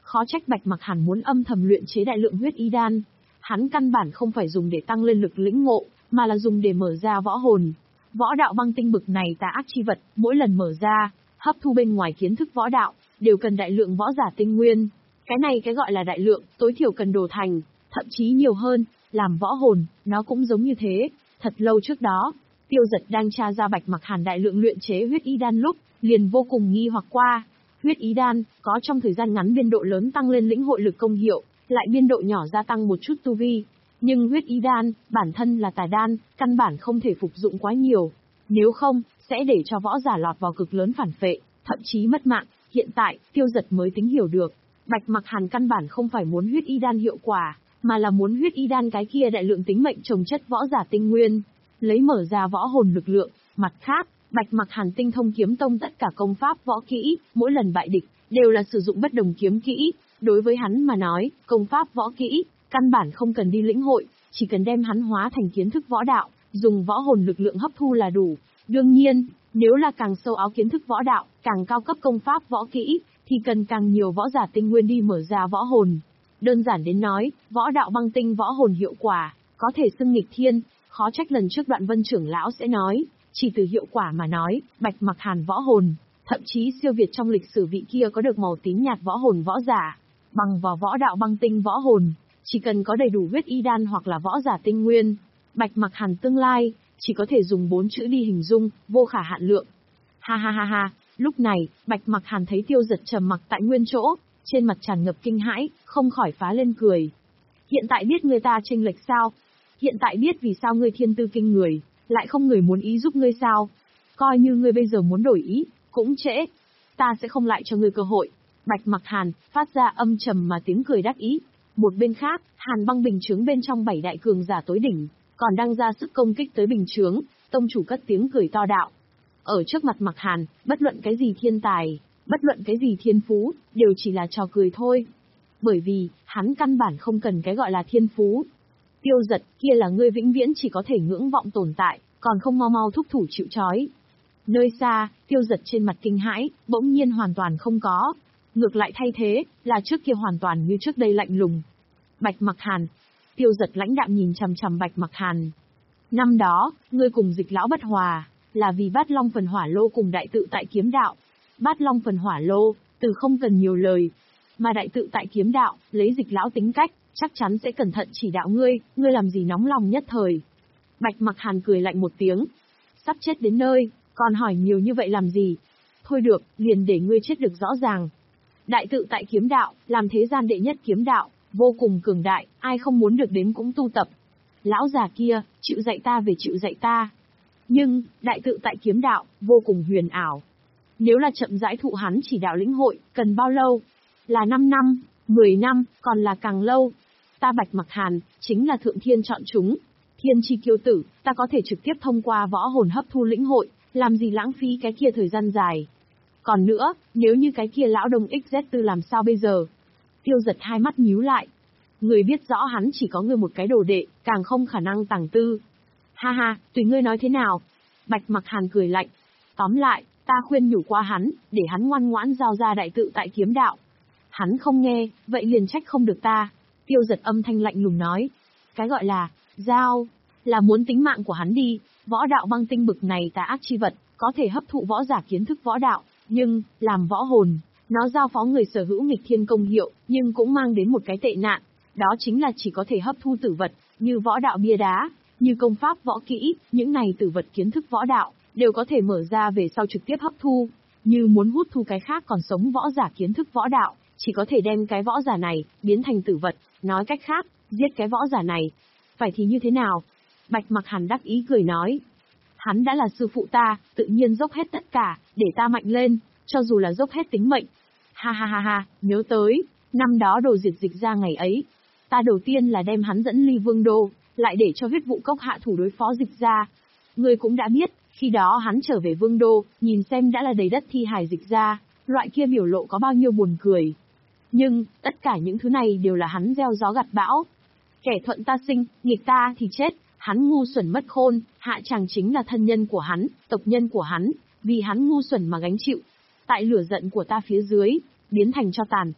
Khó trách Bạch Mặc Hàn muốn âm thầm luyện chế đại lượng huyết y đan. Hắn căn bản không phải dùng để tăng lên lực lĩnh ngộ, mà là dùng để mở ra võ hồn. Võ đạo băng tinh bực này tà ác chi vật, mỗi lần mở ra, hấp thu bên ngoài kiến thức võ đạo, đều cần đại lượng võ giả tinh nguyên. Cái này cái gọi là đại lượng, tối thiểu cần đồ thành, thậm chí nhiều hơn, làm võ hồn, nó cũng giống như thế. Thật lâu trước đó, Tiêu Giật đang tra ra Bạch Mặc Hàn đại lượng luyện chế huyết y đan lúc, liền vô cùng nghi hoặc qua. Huyết y đan, có trong thời gian ngắn biên độ lớn tăng lên lĩnh hội lực công hiệu, lại biên độ nhỏ gia tăng một chút tu vi. Nhưng huyết y đan, bản thân là tà đan, căn bản không thể phục dụng quá nhiều. Nếu không, sẽ để cho võ giả lọt vào cực lớn phản phệ, thậm chí mất mạng. Hiện tại, Tiêu Giật mới tính hiểu được. Bạch Mặc Hàn căn bản không phải muốn huyết y đan hiệu quả, mà là muốn huyết y đan cái kia đại lượng tính mệnh trồng chất võ giả tinh nguyên, lấy mở ra võ hồn lực lượng. Mặt khác, Bạch Mặc Hàn tinh thông kiếm tông tất cả công pháp võ kỹ, mỗi lần bại địch, đều là sử dụng bất đồng kiếm kỹ. Đối với hắn mà nói, công pháp võ kỹ, căn bản không cần đi lĩnh hội, chỉ cần đem hắn hóa thành kiến thức võ đạo, dùng võ hồn lực lượng hấp thu là đủ. Đương nhiên, nếu là càng sâu áo kiến thức võ đạo, càng cao cấp công pháp võ kỹ, thì cần càng nhiều võ giả tinh nguyên đi mở ra võ hồn. Đơn giản đến nói, võ đạo băng tinh võ hồn hiệu quả, có thể xưng nghịch thiên, khó trách lần trước Đoạn Vân trưởng lão sẽ nói, chỉ từ hiệu quả mà nói, Bạch Mặc Hàn võ hồn, thậm chí siêu việt trong lịch sử vị kia có được màu tím nhạt võ hồn võ giả, bằng vào võ đạo băng tinh võ hồn, chỉ cần có đầy đủ huyết y đan hoặc là võ giả tinh nguyên, Bạch Mặc Hàn tương lai, chỉ có thể dùng bốn chữ đi hình dung, vô khả hạn lượng. Ha ha ha ha, lúc này, Bạch Mặc Hàn thấy Tiêu Giật trầm mặc tại nguyên chỗ, trên mặt tràn ngập kinh hãi, không khỏi phá lên cười. Hiện tại biết người ta chênh lệch sao? Hiện tại biết vì sao ngươi thiên tư kinh người, lại không người muốn ý giúp ngươi sao? Coi như ngươi bây giờ muốn đổi ý, cũng trễ. Ta sẽ không lại cho ngươi cơ hội. Bạch Mặc Hàn phát ra âm trầm mà tiếng cười đắc ý. Một bên khác, Hàn Băng bình chướng bên trong bảy đại cường giả tối đỉnh, còn đang ra sức công kích tới bình chướng, tông chủ cất tiếng cười to đạo. Ở trước mặt Mặc Hàn, bất luận cái gì thiên tài, bất luận cái gì thiên phú, đều chỉ là trò cười thôi. Bởi vì, hắn căn bản không cần cái gọi là thiên phú. Tiêu Giật, kia là ngươi vĩnh viễn chỉ có thể ngưỡng vọng tồn tại, còn không mau mau thúc thủ chịu trói. Nơi xa, Tiêu Giật trên mặt kinh hãi, bỗng nhiên hoàn toàn không có. Ngược lại thay thế, là trước kia hoàn toàn như trước đây lạnh lùng. Bạch Mặc Hàn. Tiêu Giật lãnh đạm nhìn chằm chằm Bạch Mặc Hàn. Năm đó, ngươi cùng Dịch lão bất hòa, là vì Bát Long phần hỏa lô cùng đại tự tại kiếm đạo. Bát Long phần hỏa lô, từ không cần nhiều lời. Mà đại tự tại kiếm đạo, lấy Dịch lão tính cách, chắc chắn sẽ cẩn thận chỉ đạo ngươi, ngươi làm gì nóng lòng nhất thời. Bạch Mặc Hàn cười lạnh một tiếng. Sắp chết đến nơi, còn hỏi nhiều như vậy làm gì? Thôi được, liền để ngươi chết được rõ ràng. Đại tự tại kiếm đạo, làm thế gian đệ nhất kiếm đạo, vô cùng cường đại, ai không muốn được đến cũng tu tập. Lão già kia, chịu dạy ta về chịu dạy ta. Nhưng, đại tự tại kiếm đạo, vô cùng huyền ảo. Nếu là chậm rãi thụ hắn chỉ đạo lĩnh hội, cần bao lâu? Là năm năm, mười năm, còn là càng lâu? Ta Bạch Mặc Hàn, chính là thượng thiên chọn chúng. Thiên chi kiêu tử, ta có thể trực tiếp thông qua võ hồn hấp thu lĩnh hội, làm gì lãng phí cái kia thời gian dài. Còn nữa, nếu như cái kia lão đông ích dét tư làm sao bây giờ? Tiêu Giật hai mắt nhíu lại. Người biết rõ hắn chỉ có người một cái đồ đệ, càng không khả năng tàng tư. Ha ha, tùy ngươi nói thế nào. Bạch Mặc Hàn cười lạnh. Tóm lại, ta khuyên nhủ qua hắn, để hắn ngoan ngoãn giao ra đại tự tại kiếm đạo. Hắn không nghe, vậy liền trách không được ta. Tiêu Giật âm thanh lạnh lùng nói. Cái gọi là, giao, là muốn tính mạng của hắn đi. Võ đạo băng tinh bực này tà ác chi vật, có thể hấp thụ võ giả kiến thức võ đạo, nhưng, làm võ hồn, nó giao phó người sở hữu nghịch thiên công hiệu, nhưng cũng mang đến một cái tệ nạn. Đó chính là chỉ có thể hấp thu tử vật, như võ đạo bia đá, như công pháp võ kỹ, những này tử vật kiến thức võ đạo, đều có thể mở ra về sau trực tiếp hấp thu. Như muốn hút thu cái khác còn sống võ giả kiến thức võ đạo, chỉ có thể đem cái võ giả này, biến thành tử vật, nói cách khác, giết cái võ giả này. Phải thì như thế nào? Bạch Mặc Hàn đắc ý cười nói. Hắn đã là sư phụ ta, tự nhiên dốc hết tất cả, để ta mạnh lên, cho dù là dốc hết tính mệnh. Ha ha ha ha, nhớ tới, năm đó đồ diệt Dịch ra ngày ấy. Ta đầu tiên là đem hắn dẫn ly vương đô, lại để cho huyết vụ cốc hạ thủ đối phó Dịch ra. Ngươi cũng đã biết, khi đó hắn trở về vương đô, nhìn xem đã là đầy đất thi hài Dịch ra, loại kia biểu lộ có bao nhiêu buồn cười. Nhưng, tất cả những thứ này đều là hắn gieo gió gặt bão. Kẻ thuận ta sinh, nghịch ta thì chết, hắn ngu xuẩn mất khôn, hạ chàng chính là thân nhân của hắn, tộc nhân của hắn, vì hắn ngu xuẩn mà gánh chịu. Tại lửa giận của ta phía dưới, biến thành cho tàn.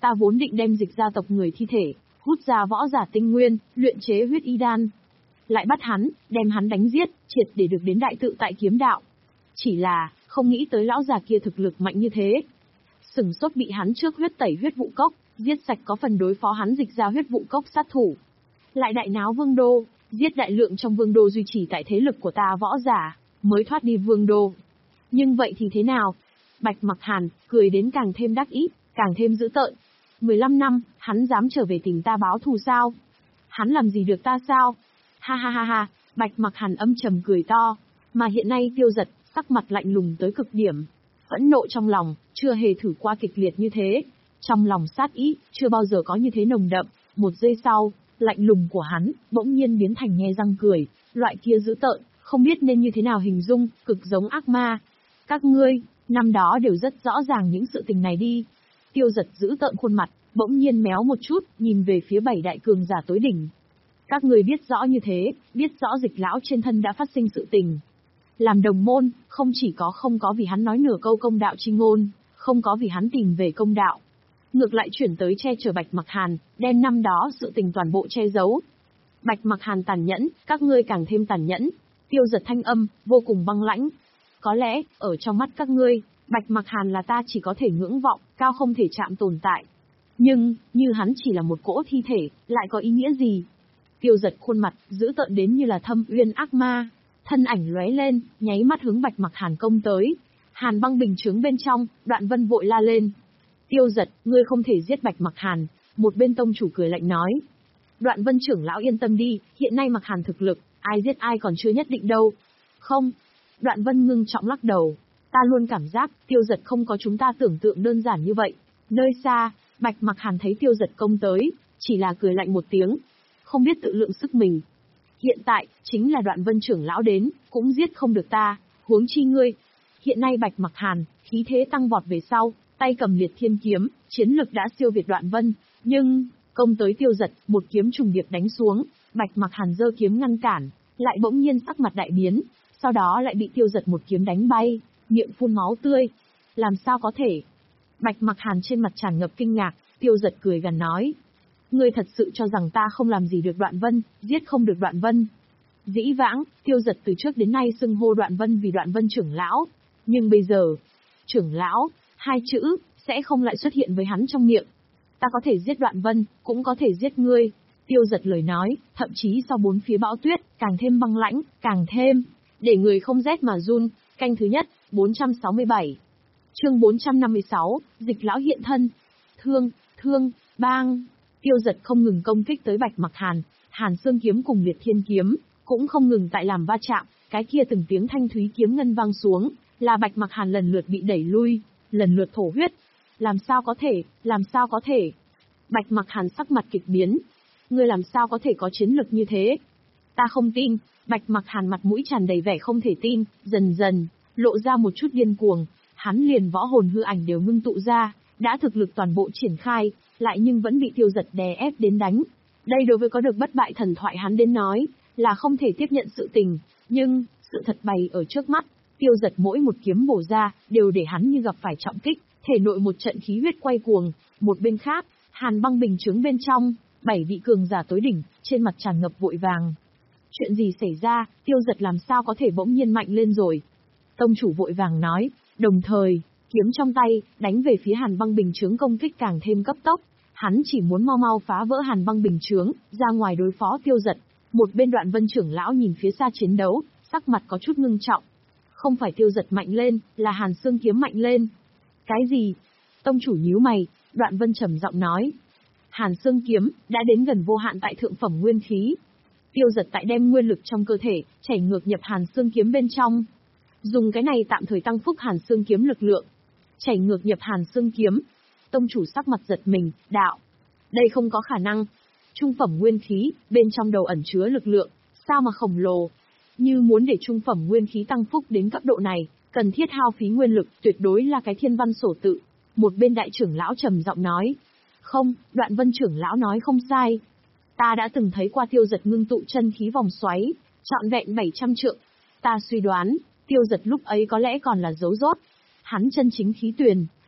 ta vốn định đem dịch gia tộc người thi thể, hút ra võ giả tinh nguyên, luyện chế huyết y đan. Lại bắt hắn, đem hắn đánh giết, triệt để được đến đại tự tại kiếm đạo. Chỉ là, không nghĩ tới lão già kia thực lực mạnh như thế. Sừng sốt bị hắn trước huyết tẩy huyết vụ cốc, giết sạch có phần đối phó hắn dịch ra huyết vụ cốc sát thủ. Lại đại náo vương đô, giết đại lượng trong vương đô duy trì tại thế lực của ta võ giả, mới thoát đi vương đô. Nhưng vậy thì thế nào? Bạch Mặc Hàn, cười đến càng thêm đắc ý, càng thêm dữ tợn. mười lăm năm, hắn dám trở về tìm ta báo thù sao? Hắn làm gì được ta sao? Ha ha ha ha, Bạch Mặc Hàn âm trầm cười to. Mà hiện nay Tiêu Dật, sắc mặt lạnh lùng tới cực điểm. Phẫn nộ trong lòng, chưa hề thử qua kịch liệt như thế. Trong lòng sát ý, chưa bao giờ có như thế nồng đậm. Một giây sau, lạnh lùng của hắn, bỗng nhiên biến thành nhe răng cười. Loại kia dữ tợn, không biết nên như thế nào hình dung, cực giống ác ma. Các ngươi, năm đó đều rất rõ ràng những sự tình này đi. Tiêu Dật giữ tợn khuôn mặt, bỗng nhiên méo một chút, nhìn về phía bảy đại cường giả tối đỉnh. Các người biết rõ như thế, biết rõ dịch lão trên thân đã phát sinh sự tình. Làm đồng môn, không chỉ có không có vì hắn nói nửa câu công đạo chi ngôn, không có vì hắn tìm về công đạo. Ngược lại chuyển tới che chở Bạch Mặc Hàn, đem năm đó sự tình toàn bộ che giấu. Bạch Mặc Hàn tàn nhẫn, các ngươi càng thêm tàn nhẫn. Tiêu Dật thanh âm, vô cùng băng lãnh. Có lẽ, ở trong mắt các ngươi, Bạch Mặc Hàn là ta chỉ có thể ngưỡng vọng, cao không thể chạm tồn tại. Nhưng, như hắn chỉ là một cỗ thi thể, lại có ý nghĩa gì? Tiêu Dật khuôn mặt, dữ tợn đến như là thâm uyên ác ma. Thân ảnh lóe lên, nháy mắt hướng Bạch Mặc Hàn công tới. Hàn băng bình chướng bên trong, Đoạn Vân vội la lên. Tiêu Dật, ngươi không thể giết Bạch Mặc Hàn. Một bên tông chủ cười lạnh nói. Đoạn Vân trưởng lão yên tâm đi, hiện nay Mặc Hàn thực lực, ai giết ai còn chưa nhất định đâu. Không. Đoạn Vân ngưng trọng lắc đầu. Ta luôn cảm giác, Tiêu Dật không có chúng ta tưởng tượng đơn giản như vậy. Nơi xa, Bạch Mặc Hàn thấy Tiêu Dật công tới, chỉ là cười lạnh một tiếng. Không biết tự lượng sức mình. Hiện tại, chính là Đoạn Vân trưởng lão đến, cũng giết không được ta, huống chi ngươi. Hiện nay Bạch Mặc Hàn, khí thế tăng vọt về sau, tay cầm liệt thiên kiếm, chiến lực đã siêu việt Đoạn Vân, nhưng, công tới Tiêu Dật, một kiếm trùng điệp đánh xuống, Bạch Mặc Hàn giơ kiếm ngăn cản, lại bỗng nhiên sắc mặt đại biến, sau đó lại bị Tiêu Dật một kiếm đánh bay, miệng phun máu tươi. Làm sao có thể? Bạch Mặc Hàn trên mặt tràn ngập kinh ngạc, Tiêu Dật cười gằn nói. Ngươi thật sự cho rằng ta không làm gì được Đoạn Vân, giết không được Đoạn Vân. Dĩ vãng, Tiêu Dật từ trước đến nay xưng hô Đoạn Vân vì Đoạn Vân trưởng lão. Nhưng bây giờ, trưởng lão, hai chữ, sẽ không lại xuất hiện với hắn trong miệng. Ta có thể giết Đoạn Vân, cũng có thể giết ngươi. Tiêu Dật lời nói, thậm chí sau bốn phía bão tuyết, càng thêm băng lãnh, càng thêm, để người không rét mà run. Canh thứ nhất, bốn trăm sáu mươi bảy. Chương bốn trăm năm mươi sáu, dịch lão hiện thân. Thương, thương, bang. Tiêu Dật không ngừng công kích tới Bạch Mặc Hàn, Hàn Xương kiếm cùng Liệt Thiên kiếm, cũng không ngừng tại làm va chạm, cái kia từng tiếng thanh thúy kiếm ngân vang xuống, là Bạch Mặc Hàn lần lượt bị đẩy lui, lần lượt thổ huyết. Làm sao có thể, làm sao có thể? Bạch Mặc Hàn sắc mặt kịch biến. Ngươi làm sao có thể có chiến lực như thế? Ta không tin. Bạch Mặc Hàn mặt mũi tràn đầy vẻ không thể tin, dần dần, lộ ra một chút điên cuồng. Hắn liền võ hồn hư ảnh đều ngưng tụ ra, đã thực lực toàn bộ triển khai, lại nhưng vẫn bị Tiêu Dật đè ép đến đánh. Đây đối với có được bất bại thần thoại hắn đến nói, là không thể tiếp nhận sự tình, nhưng, sự thật bày ở trước mắt, Tiêu Dật mỗi một kiếm bổ ra, đều để hắn như gặp phải trọng kích, thể nội một trận khí huyết quay cuồng. Một bên khác, Hàn băng bình chướng bên trong, bảy vị cường giả tối đỉnh, trên mặt tràn ngập vội vàng. Chuyện gì xảy ra, Tiêu Dật làm sao có thể bỗng nhiên mạnh lên rồi? Tông chủ vội vàng nói, đồng thời, kiếm trong tay, đánh về phía Hàn băng bình chướng công kích càng thêm cấp tốc. Hắn chỉ muốn mau mau phá vỡ Hàn băng bình chướng, ra ngoài đối phó Tiêu Dật. Một bên Đoạn Vân trưởng lão nhìn phía xa chiến đấu, sắc mặt có chút ngưng trọng. Không phải Tiêu Dật mạnh lên, là Hàn Xương kiếm mạnh lên. Cái gì? Tông chủ nhíu mày, Đoạn Vân trầm giọng nói. Hàn Xương kiếm, đã đến gần vô hạn tại thượng phẩm nguyên khí. Tiêu Dật tại đem nguyên lực trong cơ thể, chảy ngược nhập Hàn Xương kiếm bên trong. Dùng cái này tạm thời tăng phúc Hàn Xương kiếm lực lượng. Chảy ngược nhập Hàn Xương kiếm. Tông chủ sắc mặt giật mình, đạo. Đây không có khả năng. Trung phẩm nguyên khí, bên trong đầu ẩn chứa lực lượng, sao mà khổng lồ. Như muốn để trung phẩm nguyên khí tăng phúc đến cấp độ này, cần thiết hao phí nguyên lực, tuyệt đối là cái thiên văn sổ tự. Một bên đại trưởng lão trầm giọng nói. Không, Đoạn Vân trưởng lão nói không sai. Ta đã từng thấy qua Tiêu Dật ngưng tụ chân khí vòng xoáy, trọn vẹn bảy trăm trượng. Ta suy đoán, Tiêu Dật lúc ấy có lẽ còn là dấu rốt. Hắn chân chính khí tuyền,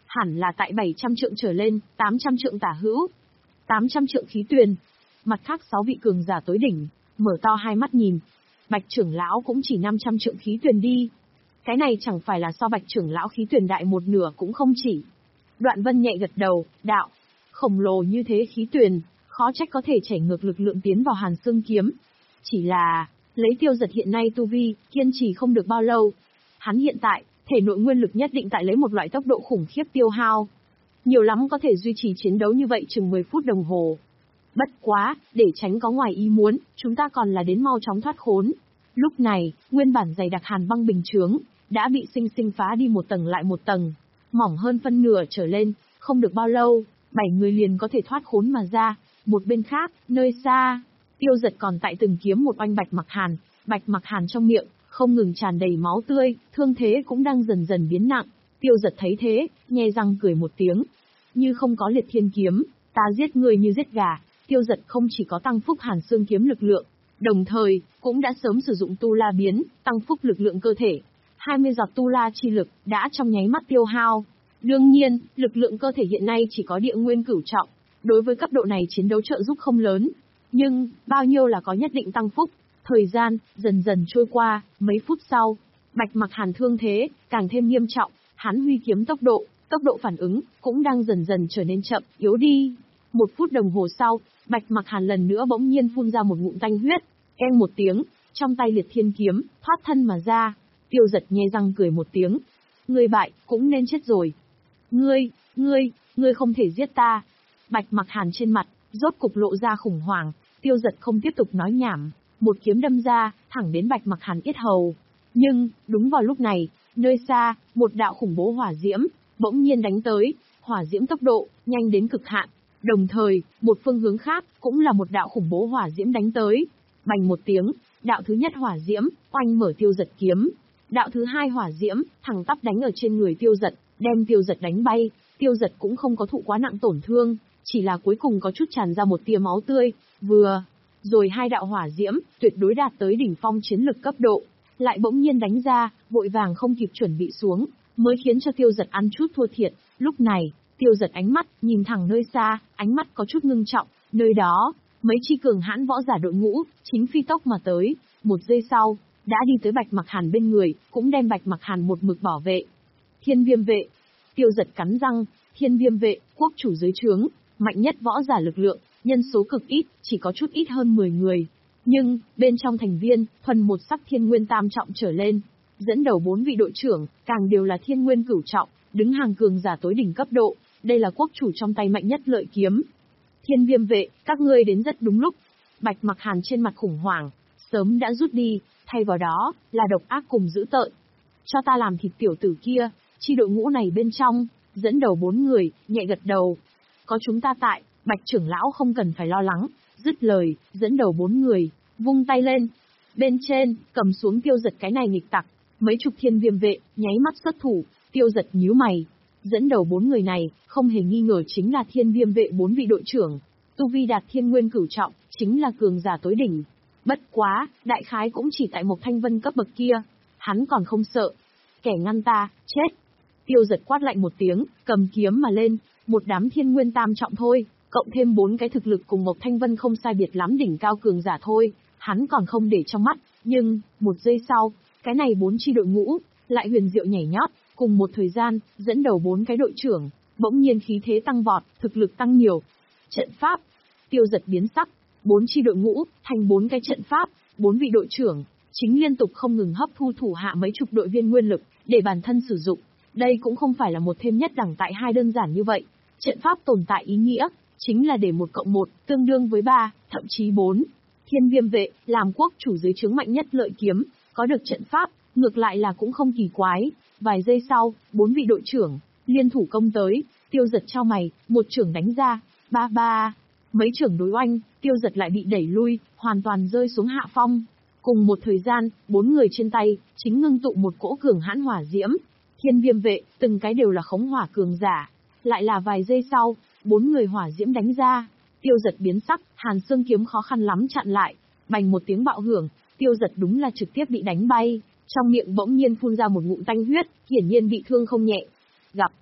hẳn là tại bảy trăm trượng trở lên, tám trăm trượng tả hữu. tám trăm trượng khí tuyền. Mặt khác sáu vị cường giả tối đỉnh, mở to hai mắt nhìn. Bạch trưởng lão cũng chỉ năm trăm trượng khí tuyền đi. Cái này chẳng phải là so Bạch trưởng lão khí tuyền đại một nửa cũng không chỉ. Đoạn Vân nhẹ gật đầu, đạo. Khổng lồ như thế khí tuyền, khó trách có thể chảy ngược lực lượng tiến vào Hàn Xương kiếm. Chỉ là, lấy Tiêu Giật hiện nay tu vi, kiên trì không được bao lâu. Hắn hiện tại, thể nội nguyên lực nhất định tại lấy một loại tốc độ khủng khiếp tiêu hao. Nhiều lắm có thể duy trì chiến đấu như vậy chừng mười phút đồng hồ. Bất quá, để tránh có ngoài ý muốn, chúng ta còn là đến mau chóng thoát khốn. Lúc này, nguyên bản dày đặc hàn băng bình chướng, đã bị sinh sinh phá đi một tầng lại một tầng, mỏng hơn phân nửa trở lên, không được bao lâu, bảy người liền có thể thoát khốn mà ra. Một bên khác, nơi xa, Tiêu Giật còn tại từng kiếm một oanh Bạch Mặc Hàn, Bạch Mặc Hàn trong miệng, không ngừng tràn đầy máu tươi, thương thế cũng đang dần dần biến nặng. Tiêu Giật thấy thế, nhe răng cười một tiếng. Như không có liệt thiên kiếm, ta giết người như giết gà. Tiêu Giật không chỉ có tăng phúc Hàn Xương kiếm lực lượng, đồng thời, cũng đã sớm sử dụng tu la biến, tăng phúc lực lượng cơ thể. hai mươi giọt tu la chi lực, đã trong nháy mắt tiêu hao. Đương nhiên, lực lượng cơ thể hiện nay chỉ có địa nguyên cửu trọng, đối với cấp độ này chiến đấu trợ giúp không lớn. Nhưng, bao nhiêu là có nhất định tăng phúc. Thời gian, dần dần trôi qua, mấy phút sau, Bạch Mặc Hàn thương thế, càng thêm nghiêm trọng, hắn huy kiếm tốc độ, tốc độ phản ứng, cũng đang dần dần trở nên chậm, yếu đi. Một phút đồng hồ sau, Bạch Mặc Hàn lần nữa bỗng nhiên phun ra một ngụm tanh huyết, keng một tiếng, trong tay liệt thiên kiếm, thoát thân mà ra. Tiêu Giật nhe răng cười một tiếng. Ngươi bại, cũng nên chết rồi. Ngươi, ngươi, ngươi không thể giết ta. Bạch Mặc Hàn trên mặt, rốt cục lộ ra khủng hoảng. Tiêu Giật không tiếp tục nói nhảm, một kiếm đâm ra, thẳng đến Bạch Mặc Hàn yết hầu. Nhưng, đúng vào lúc này, nơi xa, một đạo khủng bố hỏa diễm, bỗng nhiên đánh tới, hỏa diễm tốc độ, nhanh đến cực hạn. Đồng thời, một phương hướng khác, cũng là một đạo khủng bố hỏa diễm đánh tới. Bành một tiếng, đạo thứ nhất hỏa diễm, oanh mở Tiêu Giật kiếm. Đạo thứ hai hỏa diễm, thẳng tắp đánh ở trên người Tiêu Giật, đem Tiêu Giật đánh bay. Tiêu Giật cũng không có thụ quá nặng tổn thương, chỉ là cuối cùng có chút tràn ra một tia máu tươi, vừa. Rồi hai đạo hỏa diễm, tuyệt đối đạt tới đỉnh phong chiến lực cấp độ, lại bỗng nhiên đánh ra, vội vàng không kịp chuẩn bị xuống, mới khiến cho Tiêu Giật ăn chút thua thiệt. Lúc này, Tiêu Giật ánh mắt, nhìn thẳng nơi xa, ánh mắt có chút ngưng trọng, nơi đó, mấy chi cường hãn võ giả đội ngũ, chính phi tốc mà tới, một giây sau, đã đi tới Bạch Mặc Hàn bên người, cũng đem Bạch Mặc Hàn một mực bảo vệ. Thiên Viêm vệ. Tiêu Giật cắn răng, Thiên Viêm vệ, quốc chủ dưới trướng, mạnh nhất võ giả lực lượng, nhân số cực ít, chỉ có chút ít hơn mười người. Nhưng, bên trong thành viên, thuần một sắc thiên nguyên tam trọng trở lên, dẫn đầu bốn vị đội trưởng, càng đều là thiên nguyên cửu trọng, đứng hàng cường giả tối đỉnh cấp độ, đây là quốc chủ trong tay mạnh nhất lợi kiếm. Thiên Viêm vệ, các ngươi đến rất đúng lúc. Bạch Mặc Hàn trên mặt khủng hoảng, sớm đã rút đi, thay vào đó, là độc ác cùng dữ tợn. Cho ta làm thịt tiểu tử kia, chi đội ngũ này bên trong, dẫn đầu bốn người, nhẹ gật đầu. Có chúng ta tại, Bạch trưởng lão không cần phải lo lắng, dứt lời, dẫn đầu bốn người, vung tay lên. Bên trên, cầm xuống Tiêu Giật cái này nghịch tặc, mấy chục thiên viêm vệ, nháy mắt xuất thủ, Tiêu Giật nhíu mày. Dẫn đầu bốn người này, không hề nghi ngờ chính là thiên viêm vệ bốn vị đội trưởng. Tu vi đạt thiên nguyên cửu trọng, chính là cường giả tối đỉnh. Bất quá, đại khái cũng chỉ tại một thanh vân cấp bậc kia. Hắn còn không sợ. Kẻ ngăn ta, chết. Tiêu Giật quát lạnh một tiếng, cầm kiếm mà lên, một đám thiên nguyên tam trọng thôi, cộng thêm bốn cái thực lực cùng một thanh vân không sai biệt lắm đỉnh cao cường giả thôi, hắn còn không để trong mắt, nhưng, một giây sau, cái này bốn chi đội ngũ, lại huyền diệu nhảy nhót, cùng một thời gian, dẫn đầu bốn cái đội trưởng, bỗng nhiên khí thế tăng vọt, thực lực tăng nhiều. Trận pháp, Tiêu Giật biến sắc, bốn chi đội ngũ, thành bốn cái trận pháp, bốn vị đội trưởng, chính liên tục không ngừng hấp thu thủ hạ mấy chục đội viên nguyên lực, để bản thân sử dụng. Đây cũng không phải là một thêm nhất đẳng tại hai đơn giản như vậy. Trận pháp tồn tại ý nghĩa, chính là để một cộng một, tương đương với ba, thậm chí bốn. Thiên Viêm vệ, làm quốc chủ dưới trướng mạnh nhất lợi kiếm, có được trận pháp, ngược lại là cũng không kỳ quái. Vài giây sau, bốn vị đội trưởng, liên thủ công tới, Tiêu Giật chau mày, một trưởng đánh ra, ba ba. Mấy trưởng đối oanh, Tiêu Giật lại bị đẩy lui, hoàn toàn rơi xuống hạ phong. Cùng một thời gian, bốn người trên tay, chính ngưng tụ một cỗ cường hãn hỏa diễm. Thiên Viêm vệ, từng cái đều là khống hỏa cường giả. Lại là vài giây sau, bốn người hỏa diễm đánh ra. Tiêu Giật biến sắc, Hàn Xương kiếm khó khăn lắm chặn lại. Bành một tiếng bạo hưởng, Tiêu Giật đúng là trực tiếp bị đánh bay. Trong miệng bỗng nhiên phun ra một ngụm tanh huyết, hiển nhiên bị thương không nhẹ. Gặp.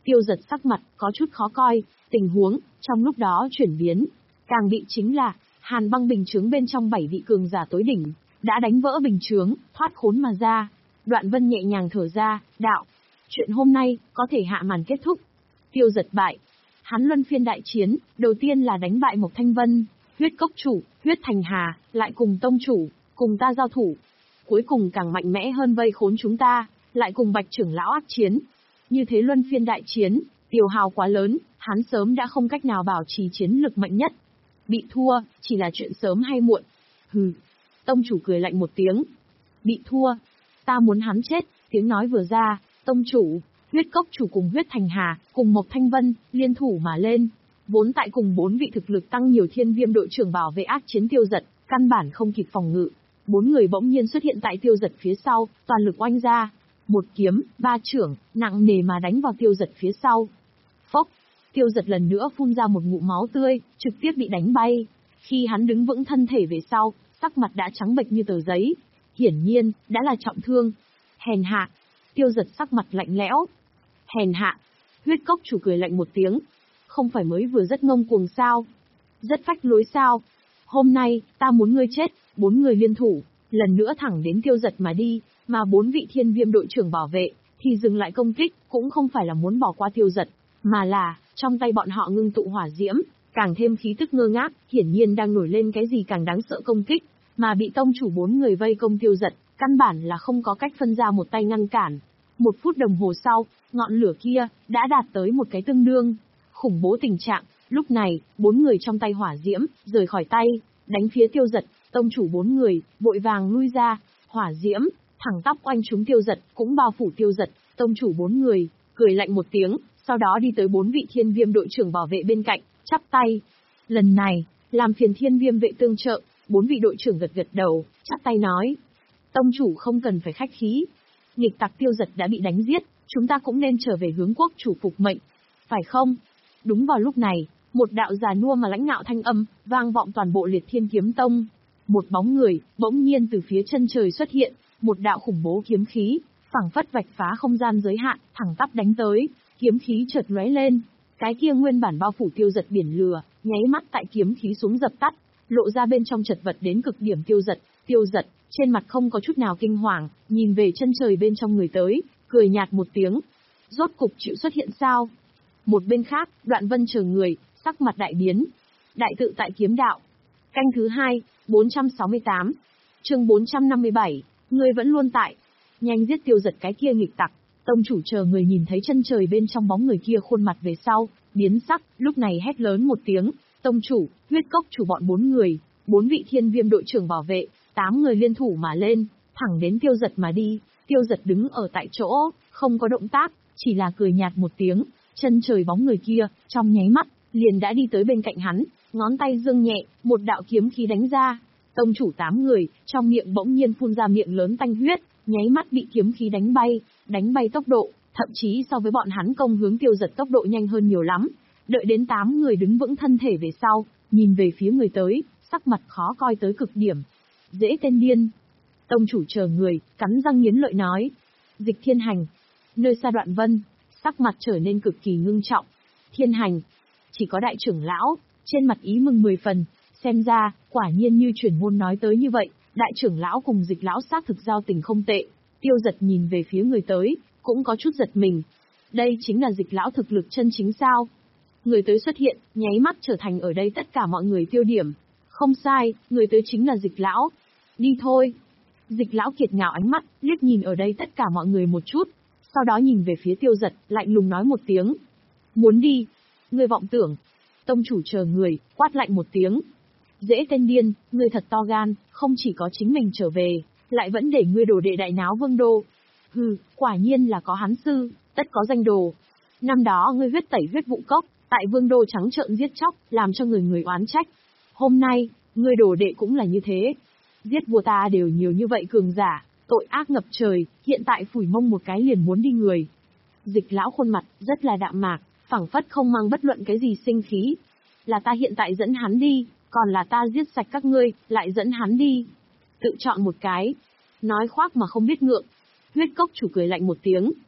Tiêu Giật sắc mặt có chút khó coi, tình huống trong lúc đó chuyển biến, càng bị chính là hàn băng bình chướng bên trong bảy vị cường giả tối đỉnh đã đánh vỡ bình chướng, thoát khốn mà ra. Đoạn Vân nhẹ nhàng thở ra, đạo: chuyện hôm nay có thể hạ màn kết thúc. Tiêu Giật bại. Hắn luân phiên đại chiến, đầu tiên là đánh bại Mộc Thanh Vân, Huyết Cốc chủ, Huyết Thành Hà, lại cùng tông chủ, cùng ta giao thủ. Cuối cùng càng mạnh mẽ hơn vây khốn chúng ta, lại cùng Bạch trưởng lão ác chiến. Như thế luân phiên đại chiến, tiêu hao quá lớn, hắn sớm đã không cách nào bảo trì chiến lực mạnh nhất. Bị thua, chỉ là chuyện sớm hay muộn. Hừ. Tông chủ cười lạnh một tiếng. Bị thua. Ta muốn hắn chết. Tiếng nói vừa ra, tông chủ, Huyết Cốc chủ cùng Huyết Thành Hà, cùng Mộc Thanh Vân, liên thủ mà lên. Vốn tại cùng bốn vị thực lực tăng nhiều thiên viêm đội trưởng bảo vệ ác chiến Tiêu Giật, căn bản không kịp phòng ngự. Bốn người bỗng nhiên xuất hiện tại Tiêu Giật phía sau, toàn lực oanh ra. Một kiếm, ba chưởng, nặng nề mà đánh vào Tiêu Giật phía sau. Phốc. Tiêu Giật lần nữa phun ra một ngụm máu tươi, trực tiếp bị đánh bay. Khi hắn đứng vững thân thể về sau, sắc mặt đã trắng bệch như tờ giấy. Hiển nhiên, đã là trọng thương. Hèn hạ. Tiêu Giật sắc mặt lạnh lẽo. Hèn hạ. Huyết Cốc chủ cười lạnh một tiếng. Không phải mới vừa rất ngông cuồng sao? Rất phách lối sao? Hôm nay, ta muốn ngươi chết. Bốn người liên thủ, lần nữa thẳng đến Tiêu Giật mà đi, mà bốn vị thiên viêm đội trưởng bảo vệ, thì dừng lại công kích, cũng không phải là muốn bỏ qua Tiêu Giật, mà là, trong tay bọn họ ngưng tụ hỏa diễm, càng thêm khí tức ngơ ngác, hiển nhiên đang nổi lên cái gì càng đáng sợ công kích, mà bị tông chủ bốn người vây công Tiêu Giật, căn bản là không có cách phân ra một tay ngăn cản. Một phút đồng hồ sau, ngọn lửa kia, đã đạt tới một cái tương đương, khủng bố tình trạng, lúc này, bốn người trong tay hỏa diễm, rời khỏi tay, đánh phía Tiêu Giật, tông chủ bốn người, vội vàng lui ra, hỏa diễm, thẳng tắp oanh trúng Tiêu Giật, cũng bao phủ Tiêu Giật, tông chủ bốn người, cười lạnh một tiếng, sau đó đi tới bốn vị thiên viêm đội trưởng bảo vệ bên cạnh, chắp tay. Lần này, làm phiền thiên viêm vệ tương trợ, bốn vị đội trưởng gật gật đầu, chắp tay nói. Tông chủ không cần phải khách khí. Nghịch tặc Tiêu Giật đã bị đánh giết, chúng ta cũng nên trở về hướng quốc chủ phục mệnh. Phải không? Đúng vào lúc này, một đạo già nua mà lãnh ngạo thanh âm, vang vọng toàn bộ Liệt Thiên Kiếm Tông. Một bóng người, bỗng nhiên từ phía chân trời xuất hiện, một đạo khủng bố kiếm khí, phảng phất vạch phá không gian giới hạn, thẳng tắp đánh tới, kiếm khí chợt lóe lên. Cái kia nguyên bản bao phủ Tiêu Giật biển lửa, nháy mắt tại kiếm khí xuống dập tắt, lộ ra bên trong chật vật đến cực điểm Tiêu Giật, Tiêu Giật, trên mặt không có chút nào kinh hoàng, nhìn về chân trời bên trong người tới, cười nhạt một tiếng. Rốt cục chịu xuất hiện sao? Một bên khác, Đoạn Vân chờ người, sắc mặt đại biến. Đại tự tại kiếm đạo. Canh thứ hai, bốn trăm sáu mươi tám. Chương bốn trăm năm mươi bảy, ngươi vẫn luôn tại. Nhanh giết Tiêu Giật cái kia nghịch tặc. Tông chủ chờ người nhìn thấy chân trời bên trong bóng người kia khuôn mặt về sau, biến sắc, lúc này hét lớn một tiếng, tông chủ, Huyết Cốc chủ bọn bốn người, bốn vị thiên viêm đội trưởng bảo vệ, tám người liên thủ mà lên, thẳng đến Tiêu Giật mà đi. Tiêu Giật đứng ở tại chỗ, không có động tác, chỉ là cười nhạt một tiếng, chân trời bóng người kia, trong nháy mắt, liền đã đi tới bên cạnh hắn, ngón tay dương nhẹ, một đạo kiếm khí đánh ra. Tông chủ tám người, trong miệng bỗng nhiên phun ra miệng lớn tanh huyết, nháy mắt bị kiếm khí đánh bay, đánh bay tốc độ, thậm chí so với bọn hắn công hướng Tiêu Giật tốc độ nhanh hơn nhiều lắm. Đợi đến tám người đứng vững thân thể về sau, nhìn về phía người tới, sắc mặt khó coi tới cực điểm. Dễ tên điên. Tông chủ chờ người, cắn răng nghiến lợi nói. Dịch Thiên Hành. Nơi xa Đoạn Vân, sắc mặt trở nên cực kỳ ngưng trọng. Thiên Hành. Chỉ có đại trưởng lão, trên mặt ý mừng mười phần, xem ra, quả nhiên như truyền ngôn nói tới như vậy, đại trưởng lão cùng Dịch lão xác thực giao tình không tệ. Tiêu Giật nhìn về phía người tới, cũng có chút giật mình. Đây chính là Dịch lão thực lực chân chính sao? Người tới xuất hiện, nháy mắt trở thành ở đây tất cả mọi người tiêu điểm. Không sai, người tới chính là Dịch lão. Đi thôi. Dịch lão kiệt ngạo ánh mắt, liếc nhìn ở đây tất cả mọi người một chút, sau đó nhìn về phía Tiêu Giật, lạnh lùng nói một tiếng. Muốn đi? Ngươi vọng tưởng. Tông chủ chờ người, quát lạnh một tiếng. Dễ tên điên, ngươi thật to gan, không chỉ có chính mình trở về, lại vẫn để ngươi đổ đệ đại náo Vương Đô. Hừ, quả nhiên là có hắn sư, tất có danh đồ. Năm đó ngươi huyết tẩy huyết vụ cốc, tại Vương Đô trắng trợn giết chóc, làm cho người người oán trách. Hôm nay, ngươi đổ đệ cũng là như thế. Giết vua ta đều nhiều như vậy cường giả, tội ác ngập trời, hiện tại phủi mông một cái liền muốn đi người. Dịch lão khuôn mặt, rất là đạm mạc, phảng phất không mang bất luận cái gì sinh khí. Là ta hiện tại dẫn hắn đi, còn là ta giết sạch các ngươi, lại dẫn hắn đi. Tự chọn một cái. Nói khoác mà không biết ngượng. Huyết Cốc chủ cười lạnh một tiếng.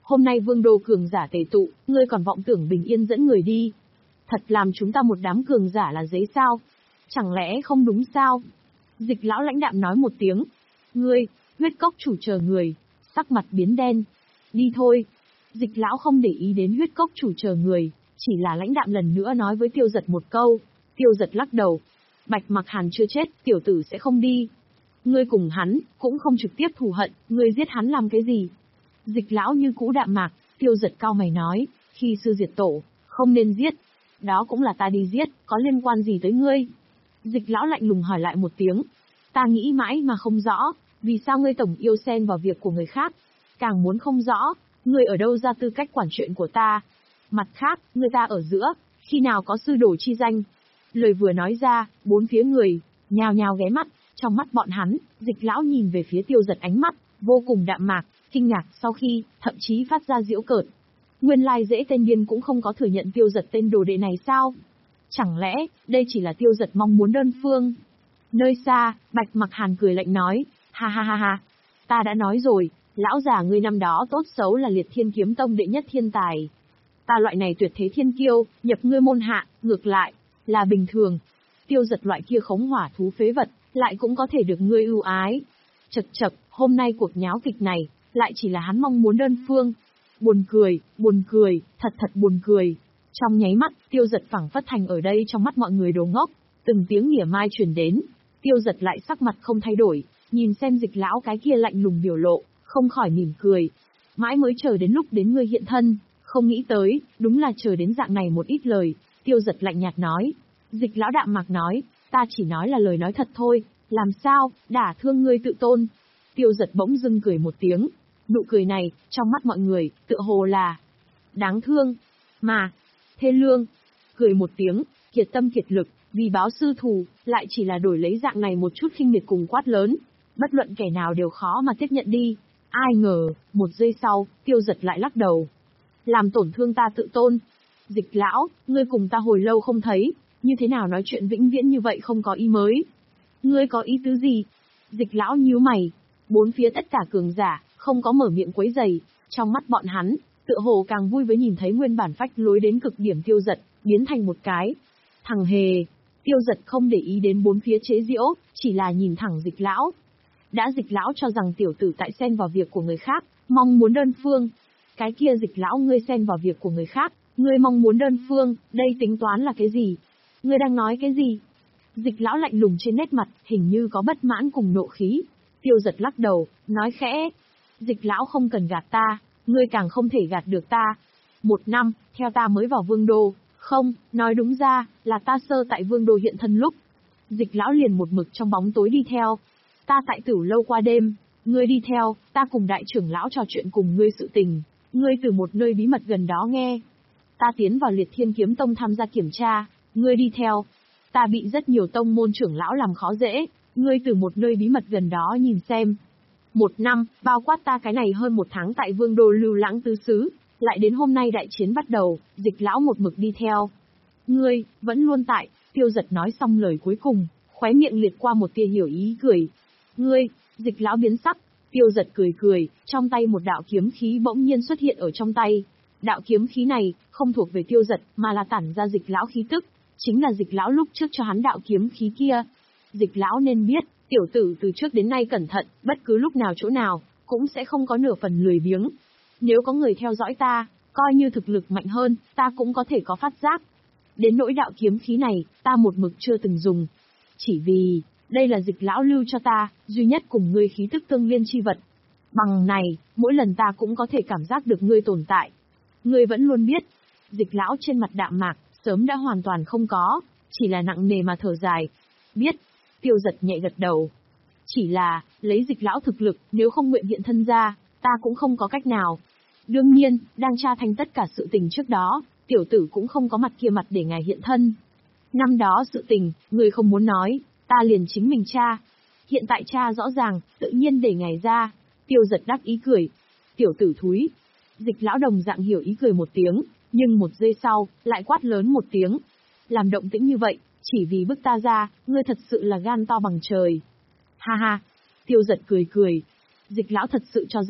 Hôm nay vương đô cường giả tề tụ, ngươi còn vọng tưởng bình yên dẫn người đi. Thật làm chúng ta một đám cường giả là giấy sao? Chẳng lẽ không đúng sao? Dịch lão lãnh đạm nói một tiếng. Ngươi, huyết cốc chủ chờ người, sắc mặt biến đen. Đi thôi. Dịch lão không để ý đến huyết cốc chủ chờ người, chỉ là lãnh đạm lần nữa nói với Tiêu Giật một câu. Tiêu Giật lắc đầu. Bạch Mặc Hàn chưa chết, tiểu tử sẽ không đi. Ngươi cùng hắn, cũng không trực tiếp thù hận, ngươi giết hắn làm cái gì? Dịch lão như cũ đạm mạc, Tiêu Giật cao mày nói, khi sư diệt tổ, không nên giết. Đó cũng là ta đi giết, có liên quan gì tới ngươi? Dịch lão lạnh lùng hỏi lại một tiếng. Ta nghĩ mãi mà không rõ, vì sao ngươi tổng yêu xen vào việc của người khác? Càng muốn không rõ, ngươi ở đâu ra tư cách quản chuyện của ta? Mặt khác, ngươi ta ở giữa, khi nào có sư đồ chi danh? Lời vừa nói ra, bốn phía người, nhào nhào ghé mắt, trong mắt bọn hắn, Dịch lão nhìn về phía Tiêu Giật ánh mắt, vô cùng đạm mạc, kinh ngạc sau khi, thậm chí phát ra giễu cợt. Nguyên lai dễ tên điên cũng không có thừa nhận Tiêu Giật tên đồ đệ này sao? Chẳng lẽ, đây chỉ là Tiêu Giật mong muốn đơn phương? Nơi xa, Bạch Mặc Hàn cười lạnh nói, ha ha ha ha, ta đã nói rồi, lão già ngươi năm đó tốt xấu là Liệt Thiên Kiếm Tông đệ nhất thiên tài. Ta loại này tuyệt thế thiên kiêu, nhập ngươi môn hạ, ngược lại, là bình thường. Tiêu Giật loại kia khống hỏa thú phế vật, lại cũng có thể được ngươi ưu ái. Chậc chậc, hôm nay cuộc nháo kịch này, lại chỉ là hắn mong muốn đơn phương. Buồn cười, buồn cười, thật thật buồn cười. Trong nháy mắt, Tiêu Giật phảng phất thành ở đây trong mắt mọi người đồ ngốc, từng tiếng mỉa mai truyền đến. Tiêu Giật lại sắc mặt không thay đổi, nhìn xem Dịch lão cái kia lạnh lùng biểu lộ, không khỏi mỉm cười. Mãi mới chờ đến lúc đến ngươi hiện thân, không nghĩ tới, đúng là chờ đến dạng này một ít lời. Tiêu Giật lạnh nhạt nói. Dịch lão đạm mạc nói, ta chỉ nói là lời nói thật thôi, làm sao, đả thương ngươi tự tôn. Tiêu Giật bỗng dưng cười một tiếng, nụ cười này, trong mắt mọi người, tựa hồ là đáng thương, mà, thê lương. Cười một tiếng, kiệt tâm kiệt lực, vì báo sư thù, lại chỉ là đổi lấy dạng này một chút khinh miệt cùng quát lớn. Bất luận kẻ nào đều khó mà tiếp nhận đi. Ai ngờ, một giây sau, Tiêu Giật lại lắc đầu. Làm tổn thương ta tự tôn. Dịch lão, ngươi cùng ta hồi lâu không thấy, như thế nào nói chuyện vĩnh viễn như vậy không có ý mới? Ngươi có ý tứ gì? Dịch lão nhíu mày. Bốn phía tất cả cường giả, không có mở miệng quấy giày, trong mắt bọn hắn, tựa hồ càng vui với nhìn thấy nguyên bản phách lối đến cực điểm Tiêu Giật, biến thành một cái thằng hề. Tiêu Giật không để ý đến bốn phía chế giễu, chỉ là nhìn thẳng Dịch lão. Đã Dịch lão cho rằng tiểu tử tại xen vào việc của người khác, mong muốn đơn phương. Cái kia Dịch lão ngươi xen vào việc của người khác, ngươi mong muốn đơn phương, đây tính toán là cái gì? Ngươi đang nói cái gì? Dịch lão lạnh lùng trên nét mặt, hình như có bất mãn cùng nộ khí. Tiêu Giật lắc đầu, nói khẽ. Dịch lão không cần gạt ta, ngươi càng không thể gạt được ta. Một năm, theo ta mới vào vương đô, không, nói đúng ra, là ta sơ tại vương đô hiện thân lúc. Dịch lão liền một mực trong bóng tối đi theo. Ta tại Tửu lâu qua đêm, ngươi đi theo, ta cùng đại trưởng lão trò chuyện cùng ngươi sự tình, ngươi từ một nơi bí mật gần đó nghe. Ta tiến vào Liệt Thiên Kiếm Tông tham gia kiểm tra, ngươi đi theo. Ta bị rất nhiều tông môn trưởng lão làm khó dễ, ngươi từ một nơi bí mật gần đó nhìn xem. Một năm, bao quát ta cái này hơn một tháng tại vương đô lưu lãng tứ xứ, lại đến hôm nay đại chiến bắt đầu, Dịch lão một mực đi theo. Ngươi, vẫn luôn tại. Tiêu Giật nói xong lời cuối cùng, khóe miệng liệt qua một tia hiểu ý cười. Ngươi, Dịch lão biến sắc, Tiêu Giật cười cười, trong tay một đạo kiếm khí bỗng nhiên xuất hiện ở trong tay. Đạo kiếm khí này, không thuộc về Tiêu Giật, mà là tản ra Dịch lão khí tức, chính là Dịch lão lúc trước cho hắn đạo kiếm khí kia. Dịch lão nên biết, tiểu tử từ trước đến nay cẩn thận, bất cứ lúc nào chỗ nào, cũng sẽ không có nửa phần lười biếng. Nếu có người theo dõi ta, coi như thực lực mạnh hơn, ta cũng có thể có phát giác. Đến nỗi đạo kiếm khí này, ta một mực chưa từng dùng. Chỉ vì, đây là Dịch lão lưu cho ta, duy nhất cùng ngươi khí tức tương liên chi vật. Bằng này, mỗi lần ta cũng có thể cảm giác được ngươi tồn tại. Ngươi vẫn luôn biết. Dịch lão trên mặt đạm mạc, sớm đã hoàn toàn không có, chỉ là nặng nề mà thở dài. Biết. Tiêu Giật nhẹ gật đầu. Chỉ là, lấy Dịch lão thực lực, nếu không nguyện hiện thân ra, ta cũng không có cách nào. Đương nhiên, đang tra thành tất cả sự tình trước đó, tiểu tử cũng không có mặt kia mặt để ngài hiện thân. Năm đó sự tình, người không muốn nói, ta liền chính mình tra. Hiện tại tra rõ ràng, tự nhiên để ngài ra. Tiêu Giật đắc ý cười. Tiểu tử thúi. Dịch lão đồng dạng hiểu ý cười một tiếng, nhưng một giây sau, lại quát lớn một tiếng. Làm động tĩnh như vậy, chỉ vì bức ta ra, ngươi thật sự là gan to bằng trời. Ha ha. Tiêu Giật cười cười. Dịch lão thật sự cho rằng,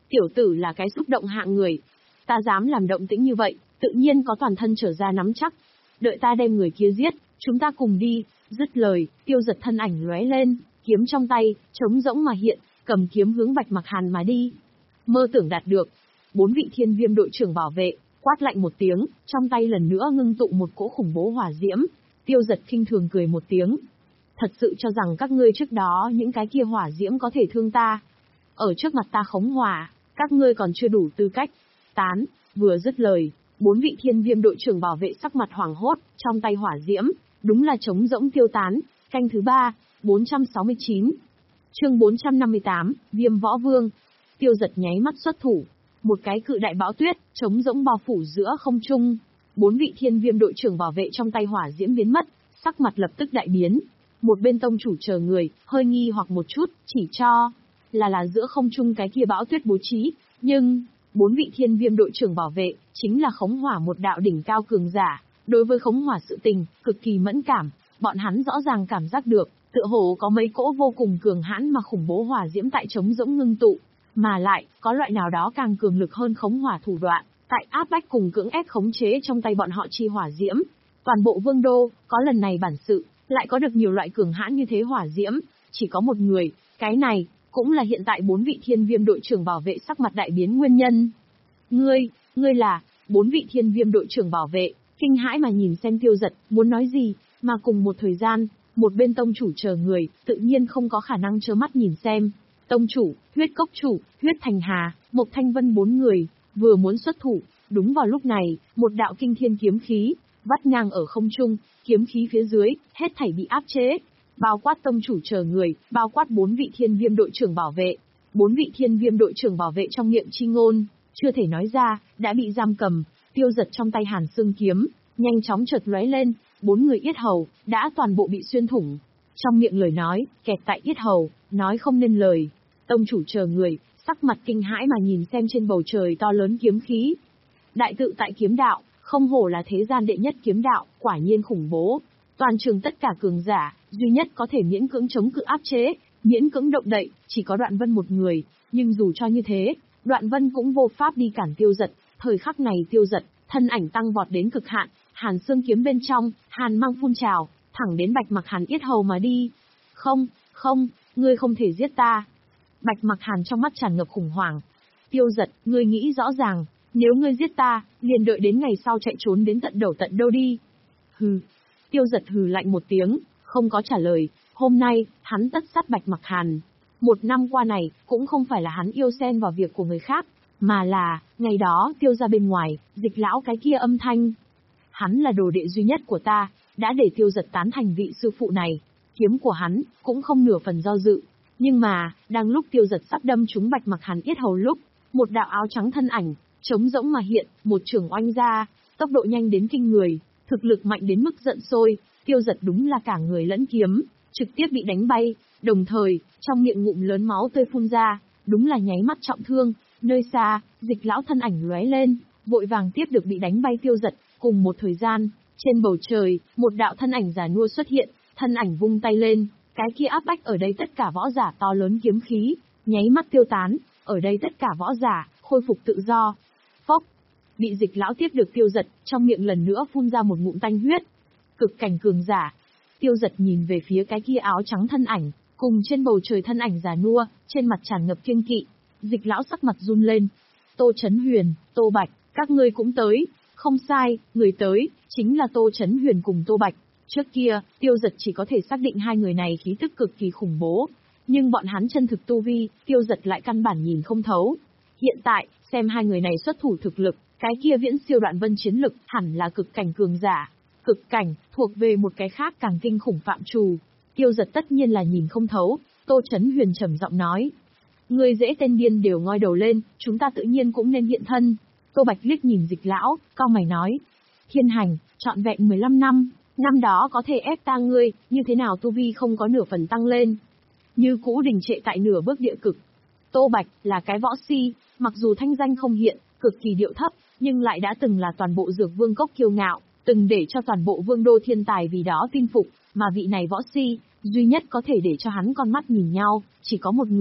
Tiểu tử là cái xúc động hạng người. Ta dám làm động tĩnh như vậy, tự nhiên có toàn thân trở ra nắm chắc. Đợi ta đem người kia giết, chúng ta cùng đi. Dứt lời, Tiêu Giật thân ảnh lóe lên, kiếm trong tay, trống rỗng mà hiện, cầm kiếm hướng Bạch Mặc Hàn mà đi. Mơ tưởng đạt được. Bốn vị thiên viêm đội trưởng bảo vệ, quát lạnh một tiếng, trong tay lần nữa ngưng tụ một cỗ khủng bố hỏa diễm. Tiêu Giật khinh thường cười một tiếng. Thật sự cho rằng các ngươi trước đó những cái kia hỏa diễm có thể thương ta. Ở trước mặt ta khống hỏa, các ngươi còn chưa đủ tư cách. Tán, vừa dứt lời, bốn vị thiên viêm đội trưởng bảo vệ sắc mặt hoảng hốt, trong tay hỏa diễm, đúng là trống rỗng tiêu tán. Canh thứ ba, bốn trăm sáu mươi chín. Chương bốn trăm năm mươi tám, Viêm Võ Vương. Tiêu Giật nháy mắt xuất thủ, một cái cự đại bão tuyết, trống rỗng bao phủ giữa không trung. Bốn vị thiên viêm đội trưởng bảo vệ trong tay hỏa diễm biến mất, sắc mặt lập tức đại biến. Một bên tông chủ chờ người, hơi nghi hoặc một chút, chỉ cho là là giữa không trung cái kia bão tuyết bố trí, nhưng bốn vị thiên viêm đội trưởng bảo vệ chính là khống hỏa một đạo đỉnh cao cường giả, đối với khống hỏa sự tình cực kỳ mẫn cảm, bọn hắn rõ ràng cảm giác được, tựa hồ có mấy cỗ vô cùng cường hãn mà khủng bố hỏa diễm tại trống rỗng ngưng tụ, mà lại có loại nào đó càng cường lực hơn khống hỏa thủ đoạn, tại áp bách cùng cưỡng ép khống chế trong tay bọn họ chi hỏa diễm. Toàn bộ vương đô có lần này bản sự, lại có được nhiều loại cường hãn như thế hỏa diễm, chỉ có một người, cái này cũng là hiện tại bốn vị thiên viêm đội trưởng bảo vệ sắc mặt đại biến nguyên nhân. Ngươi, ngươi là, bốn vị thiên viêm đội trưởng bảo vệ, kinh hãi mà nhìn xem Tiêu Giật, muốn nói gì, mà cùng một thời gian, một bên tông chủ chờ người, tự nhiên không có khả năng trơ mắt nhìn xem. Tông chủ, huyết cốc chủ, huyết thành hà, Mộc Thanh Vân bốn người, vừa muốn xuất thủ, đúng vào lúc này, một đạo kinh thiên kiếm khí, vắt ngang ở không trung, kiếm khí phía dưới, hết thảy bị áp chế. Bao quát tông chủ chờ người, bao quát bốn vị thiên viêm đội trưởng bảo vệ. Bốn vị thiên viêm đội trưởng bảo vệ trong miệng chi ngôn, chưa thể nói ra, đã bị giam cầm. Tiêu Giật trong tay hàn xương kiếm, nhanh chóng chợt lóe lên, bốn người yết hầu, đã toàn bộ bị xuyên thủng. Trong miệng lời nói, kẹt tại yết hầu, nói không nên lời. Tông chủ chờ người, sắc mặt kinh hãi mà nhìn xem trên bầu trời to lớn kiếm khí. Đại tự tại kiếm đạo, không hổ là thế gian đệ nhất kiếm đạo, quả nhiên khủng bố. Toàn trường tất cả cường giả, duy nhất có thể miễn cưỡng chống cự áp chế, miễn cưỡng động đậy, chỉ có Đoạn Vân một người, nhưng dù cho như thế, Đoạn Vân cũng vô pháp đi cản Tiêu Giật. Thời khắc này Tiêu Giật, thân ảnh tăng vọt đến cực hạn, hàn xương kiếm bên trong, hàn mang phun trào, thẳng đến Bạch Mặc Hàn yết hầu mà đi. Không, không, ngươi không thể giết ta. Bạch Mặc Hàn trong mắt tràn ngập khủng hoảng. Tiêu Giật, ngươi nghĩ rõ ràng, nếu ngươi giết ta, liền đợi đến ngày sau chạy trốn đến tận đầu tận đâu đi. Hừ. Tiêu Giật hừ lạnh một tiếng, không có trả lời. Hôm nay, hắn tất sát Bạch Mặc Hàn. Một năm qua này, cũng không phải là hắn yêu xen vào việc của người khác, mà là, ngày đó Tiêu ra bên ngoài, Dịch lão cái kia âm thanh. Hắn là đồ đệ duy nhất của ta, đã để Tiêu Giật tán thành vị sư phụ này. Kiếm của hắn, cũng không nửa phần do dự. Nhưng mà, đang lúc Tiêu Giật sắp đâm trúng Bạch Mặc Hàn yết hầu lúc, một đạo áo trắng thân ảnh, trống rỗng mà hiện, một trường oanh ra, tốc độ nhanh đến kinh người, thực lực mạnh đến mức giận sôi, Tiêu Giật đúng là cả người lẫn kiếm, trực tiếp bị đánh bay, đồng thời, trong miệng ngụm lớn máu tươi phun ra, đúng là nháy mắt trọng thương, nơi xa, Dịch lão thân ảnh lóe lên, vội vàng tiếp được bị đánh bay Tiêu Giật, cùng một thời gian, trên bầu trời, một đạo thân ảnh già nua xuất hiện, thân ảnh vung tay lên, cái kia áp bách ở đây tất cả võ giả to lớn kiếm khí, nháy mắt tiêu tán, ở đây tất cả võ giả, khôi phục tự do. Phốc, bị Dịch lão tiếp được Tiêu Giật, trong miệng lần nữa phun ra một ngụm tanh huyết. Cực cảnh cường giả. Tiêu Giật nhìn về phía cái kia áo trắng thân ảnh, cùng trên bầu trời thân ảnh già nua, trên mặt tràn ngập kiêng kỵ. Dịch lão sắc mặt run lên. Tô Chấn Huyền, Tô Bạch, các ngươi cũng tới. Không sai, người tới, chính là Tô Chấn Huyền cùng Tô Bạch. Trước kia, Tiêu Giật chỉ có thể xác định hai người này khí tức cực kỳ khủng bố. Nhưng bọn hắn chân thực tu vi, Tiêu Giật lại căn bản nhìn không thấu. Hiện tại, xem hai người này xuất thủ thực lực, cái kia viễn siêu Đoạn Vân chiến lực, hẳn là cực cảnh cường giả. Cực cảnh, thuộc về một cái khác càng kinh khủng phạm trù. Tiêu Giật tất nhiên là nhìn không thấu, Tô Chấn Huyền trầm giọng nói. Người dễ tên điên đều ngoi đầu lên, chúng ta tự nhiên cũng nên hiện thân. Tô Bạch liếc nhìn Dịch lão, cau mày nói. Thiên hành, trọn vẹn mười lăm năm, năm đó có thể ép ta ngươi, như thế nào tu vi không có nửa phần tăng lên. Như cũ đình trệ tại nửa bước địa cực. Tô Bạch, là cái võ si, mặc dù thanh danh không hiện, cực kỳ điệu thấp, nhưng lại đã từng là toàn bộ Dược Vương cốc kiêu ngạo, từng để cho toàn bộ vương đô thiên tài vì đó tin phục, mà vị này võ si, duy nhất có thể để cho hắn con mắt nhìn nhau, chỉ có một người,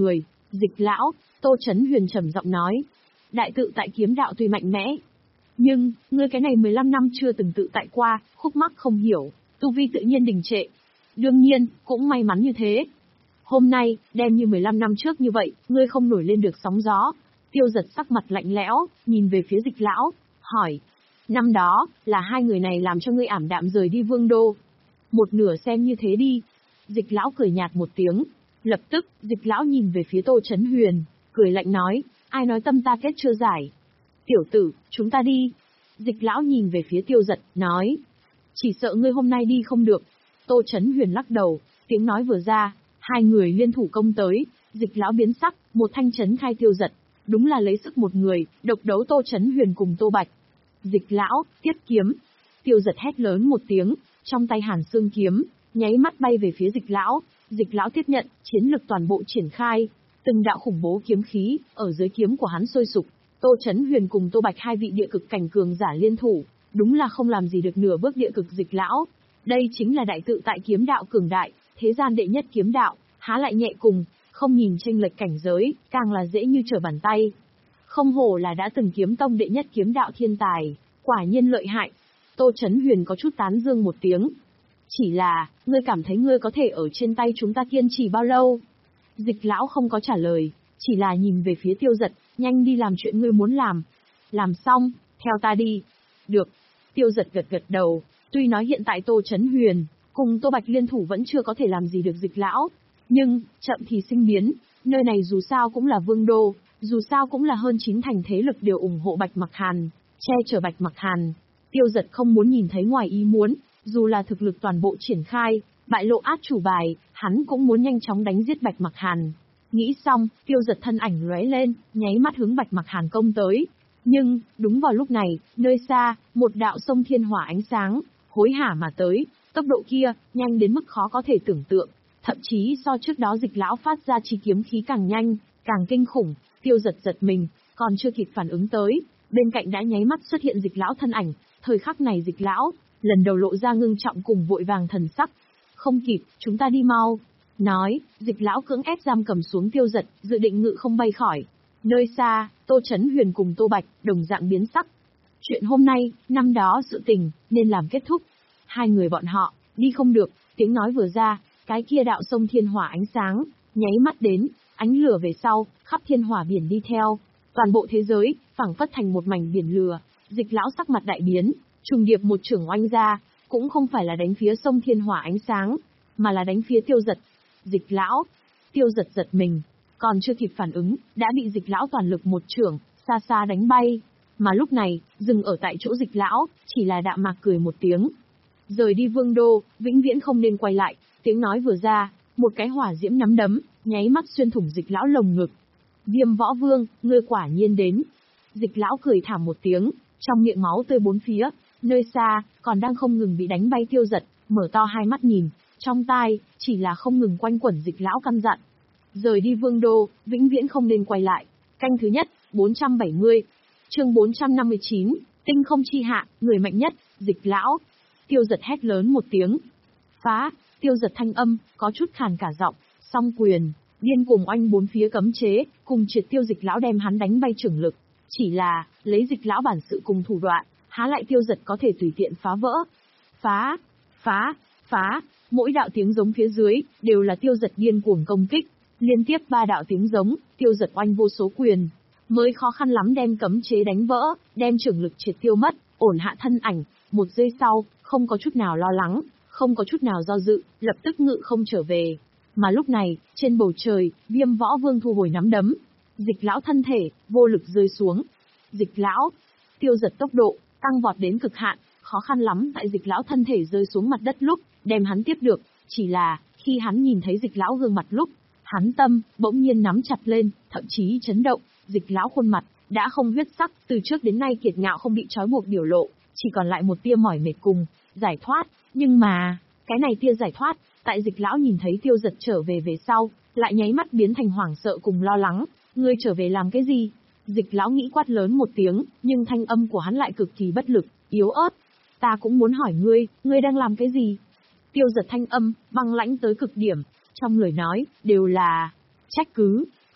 Dịch lão, Tô Chấn Huyền trầm giọng nói. Đại tự tại kiếm đạo tuy mạnh mẽ, nhưng, ngươi cái này mười lăm năm chưa từng tự tại qua, khúc mắc không hiểu, tu vi tự nhiên đình trệ. Đương nhiên, cũng may mắn như thế. Hôm nay, đem như mười lăm năm trước như vậy, ngươi không nổi lên được sóng gió. Tiêu Giật sắc mặt lạnh lẽo, nhìn về phía Dịch lão, hỏi. Năm đó, là hai người này làm cho ngươi ảm đạm rời đi Vương Đô. Một nửa xem như thế đi. Dịch lão cười nhạt một tiếng. Lập tức, Dịch lão nhìn về phía Tô Chấn Huyền, cười lạnh nói, ai nói tâm ta kết chưa giải. Tiểu tử, chúng ta đi. Dịch lão nhìn về phía Tiêu Giật, nói. Chỉ sợ ngươi hôm nay đi không được. Tô Chấn Huyền lắc đầu, tiếng nói vừa ra, hai người liên thủ công tới, Dịch lão biến sắc, một thanh chấn khai Tiêu Giật. Đúng là lấy sức một người, độc đấu Tô Chấn Huyền cùng Tô Bạch. Dịch lão, tiết kiếm. Tiêu Giật hét lớn một tiếng, trong tay Hàn Xương kiếm, nháy mắt bay về phía Dịch lão. Dịch lão tiếp nhận, chiến lực toàn bộ triển khai. Từng đạo khủng bố kiếm khí, ở dưới kiếm của hắn sôi sục. Tô Chấn Huyền cùng Tô Bạch hai vị địa cực cảnh cường giả liên thủ, đúng là không làm gì được nửa bước địa cực Dịch lão. Đây chính là đại tự tại kiếm đạo cường đại, thế gian đệ nhất kiếm đạo, há lại nhẹ cùng, không nhìn chênh lệch cảnh giới, càng là dễ như trở bàn tay. Không hổ là đã từng kiếm tông đệ nhất kiếm đạo thiên tài, quả nhiên lợi hại. Tô Chấn Huyền có chút tán dương một tiếng. Chỉ là, ngươi cảm thấy ngươi có thể ở trên tay chúng ta kiên trì bao lâu? Dịch lão không có trả lời, chỉ là nhìn về phía Tiêu Giật, nhanh đi làm chuyện ngươi muốn làm. Làm xong, theo ta đi. Được. Tiêu Giật gật gật đầu, tuy nói hiện tại Tô Chấn Huyền, cùng Tô Bạch liên thủ vẫn chưa có thể làm gì được Dịch lão. Nhưng, chậm thì sinh biến, nơi này dù sao cũng là Vương Đô, dù sao cũng là hơn chín thành thế lực đều ủng hộ Bạch Mặc Hàn, che chở Bạch Mặc Hàn. Tiêu Giật không muốn nhìn thấy ngoài ý muốn, dù là thực lực toàn bộ triển khai, bại lộ át chủ bài, hắn cũng muốn nhanh chóng đánh giết Bạch Mặc Hàn. Nghĩ xong, Tiêu Giật thân ảnh lóe lên, nháy mắt hướng Bạch Mặc Hàn công tới. Nhưng, đúng vào lúc này, nơi xa, một đạo sông thiên hỏa ánh sáng, hối hả mà tới, tốc độ kia, nhanh đến mức khó có thể tưởng tượng. Thậm chí so trước đó Dịch lão phát ra chi kiếm khí càng nhanh, càng kinh khủng. Tiêu Giật giật mình, còn chưa kịp phản ứng tới, bên cạnh đã nháy mắt xuất hiện Dịch lão thân ảnh. Thời khắc này Dịch lão, lần đầu lộ ra ngưng trọng cùng vội vàng thần sắc. Không kịp, chúng ta đi mau. Nói, Dịch lão cưỡng ép giam cầm xuống Tiêu Giật, dự định ngự không bay khỏi. Nơi xa, Tô Chấn Huyền cùng Tô Bạch, đồng dạng biến sắc. Chuyện hôm nay, năm đó sự tình, nên làm kết thúc. Hai người bọn họ, đi không được, tiếng nói vừa ra, cái kia đạo sông thiên hỏa ánh sáng, nháy mắt đến, ánh lửa về sau, khắp thiên hỏa biển đi theo. Toàn bộ thế giới, phảng phất thành một mảnh biển lửa. Dịch lão sắc mặt đại biến, trùng điệp một trưởng oanh ra, cũng không phải là đánh phía sông thiên hỏa ánh sáng, mà là đánh phía Tiêu Giật. Dịch lão, Tiêu Giật giật mình, còn chưa kịp phản ứng, đã bị Dịch lão toàn lực một trưởng, xa xa đánh bay. Mà lúc này, dừng ở tại chỗ Dịch lão, chỉ là đạm mạc cười một tiếng. Rời đi Vương Đô, vĩnh viễn không nên quay lại. Tiếng nói vừa ra, một cái hỏa diễm nắm đấm, nháy mắt xuyên thủng Dịch lão lồng ngực. Viêm Võ Vương, ngươi quả nhiên đến. Dịch lão cười thảm một tiếng, trong miệng máu tươi bốn phía. Nơi xa, còn đang không ngừng bị đánh bay Tiêu Giật, mở to hai mắt nhìn, trong tai, chỉ là không ngừng quanh quẩn Dịch lão căn dặn. Rời đi Vương Đô, vĩnh viễn không nên quay lại. Canh thứ nhất, bốn trăm bảy mươi. Chương bốn trăm năm mươi chín, tinh không chi hạ, người mạnh nhất, Dịch lão. Tiêu Giật hét lớn một tiếng. Phá, Tiêu Giật thanh âm, có chút khàn cả giọng, song quyền, điên cuồng oanh bốn phía cấm chế, cùng triệt tiêu Dịch lão đem hắn đánh bay trưởng lực. Chỉ là, lấy Dịch lão bản sự cùng thủ đoạn, há lại Tiêu Giật có thể tùy tiện phá vỡ. Phá, phá, phá, mỗi đạo tiếng giống phía dưới, đều là Tiêu Giật điên cuồng công kích. Liên tiếp ba đạo tiếng giống, Tiêu Giật oanh vô số quyền, mới khó khăn lắm đem cấm chế đánh vỡ, đem trưởng lực triệt tiêu mất, ổn hạ thân ảnh. Một giây sau, không có chút nào lo lắng, không có chút nào do dự, lập tức ngự không trở về. Mà lúc này, trên bầu trời, Viêm Võ Vương thu hồi nắm đấm. Dịch lão thân thể, vô lực rơi xuống. Dịch lão, Tiêu Giật tốc độ, tăng vọt đến cực hạn, khó khăn lắm tại Dịch lão thân thể rơi xuống mặt đất lúc, đem hắn tiếp được. Chỉ là, khi hắn nhìn thấy Dịch lão gương mặt lúc, hắn tâm, bỗng nhiên nắm chặt lên, thậm chí chấn động. Dịch lão khuôn mặt, đã không huyết sắc, từ trước đến nay kiệt ngạo không bị trói buộc biểu lộ, chỉ còn lại một tia mỏi mệt cùng, giải thoát. Nhưng mà, cái này tia giải thoát, tại Dịch lão nhìn thấy Tiêu Giật trở về về sau, lại nháy mắt biến thành hoảng sợ cùng lo lắng. Ngươi trở về làm cái gì? Dịch lão nghĩ quát lớn một tiếng, nhưng thanh âm của hắn lại cực kỳ bất lực, yếu ớt. Ta cũng muốn hỏi ngươi, ngươi đang làm cái gì? Tiêu Giật thanh âm, băng lãnh tới cực điểm, trong lời nói, đều là trách cứ.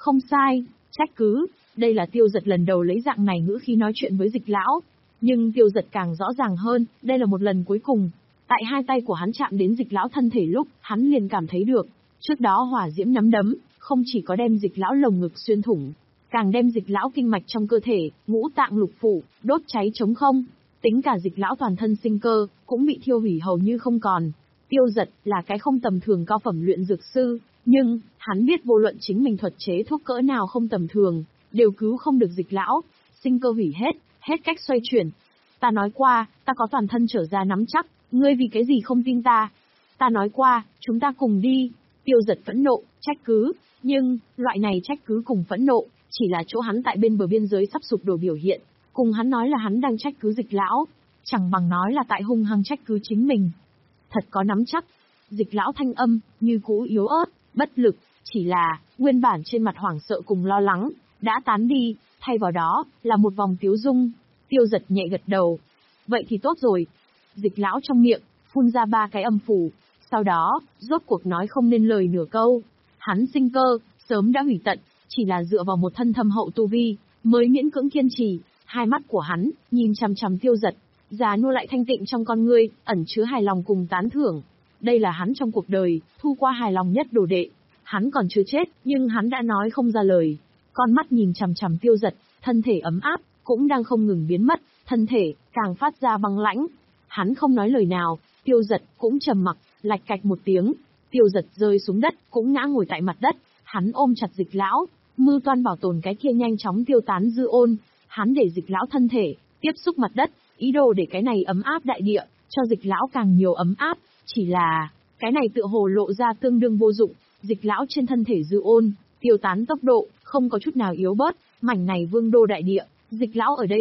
Không sai, trách cứ, đây là Tiêu Giật lần đầu lấy dạng này ngữ khí nói chuyện với Dịch lão. Nhưng Tiêu Giật càng rõ ràng hơn, đây là một lần cuối cùng. Tại hai tay của hắn chạm đến Dịch lão thân thể lúc, hắn liền cảm thấy được. Trước đó hỏa diễm nắm đấm, không chỉ có đem Dịch lão lồng ngực xuyên thủng, càng đem Dịch lão kinh mạch trong cơ thể, ngũ tạng lục phủ, đốt cháy trống không. Tính cả Dịch lão toàn thân sinh cơ, cũng bị thiêu hủy hầu như không còn. Tiêu Giật là cái không tầm thường cao phẩm luyện dược sư, nhưng, hắn biết vô luận chính mình thuật chế thuốc cỡ nào không tầm thường, đều cứu không được Dịch lão, sinh cơ hủy hết, hết cách xoay chuyển. Ta nói qua, ta có toàn thân trở ra nắm chắc, ngươi vì cái gì không tin ta? Ta nói qua, chúng ta cùng đi. Tiêu Giật phẫn nộ, trách cứ, nhưng, loại này trách cứ cùng phẫn nộ, chỉ là chỗ hắn tại bên bờ biên giới sắp sụp đổ biểu hiện, cùng hắn nói là hắn đang trách cứ Dịch lão, chẳng bằng nói là tại hung hăng trách cứ chính mình. Thật có nắm chắc. Dịch lão thanh âm, như cũ yếu ớt, bất lực, chỉ là, nguyên bản trên mặt hoảng sợ cùng lo lắng, đã tán đi, thay vào đó, là một vòng tiếu dung. Tiêu Giật nhẹ gật đầu. Vậy thì tốt rồi. Dịch lão trong miệng, phun ra ba cái âm phủ, sau đó, rốt cuộc nói không nên lời nửa câu. Hắn sinh cơ, sớm đã hủy tận, chỉ là dựa vào một thân thâm hậu tu vi, mới miễn cưỡng kiên trì. Hai mắt của hắn, nhìn chằm chằm Tiêu Giật, già nua lại thanh tịnh trong con ngươi, ẩn chứa hài lòng cùng tán thưởng. Đây là hắn trong cuộc đời, thu qua hài lòng nhất đồ đệ. Hắn còn chưa chết, nhưng hắn đã nói không ra lời. Con mắt nhìn chằm chằm Tiêu Giật, thân thể ấm áp, cũng đang không ngừng biến mất, thân thể, càng phát ra băng lãnh. Hắn không nói lời nào, Tiêu Giật cũng trầm mặc, lạch cạch một tiếng. Tiêu Giật rơi xuống đất, cũng ngã ngồi tại mặt đất. Hắn ôm chặt Dịch lão, mưu toan bảo tồn cái kia nhanh chóng tiêu tán dư ôn. Hắn để Dịch lão thân thể, tiếp xúc mặt đất, ý đồ để cái này ấm áp đại địa, cho Dịch lão càng nhiều ấm áp. Chỉ là, cái này tựa hồ lộ ra tương đương vô dụng. Dịch lão trên thân thể dư ôn, tiêu tán tốc độ, không có chút nào yếu bớt. Mảnh này vương đô đại địa, Dịch lão ở đây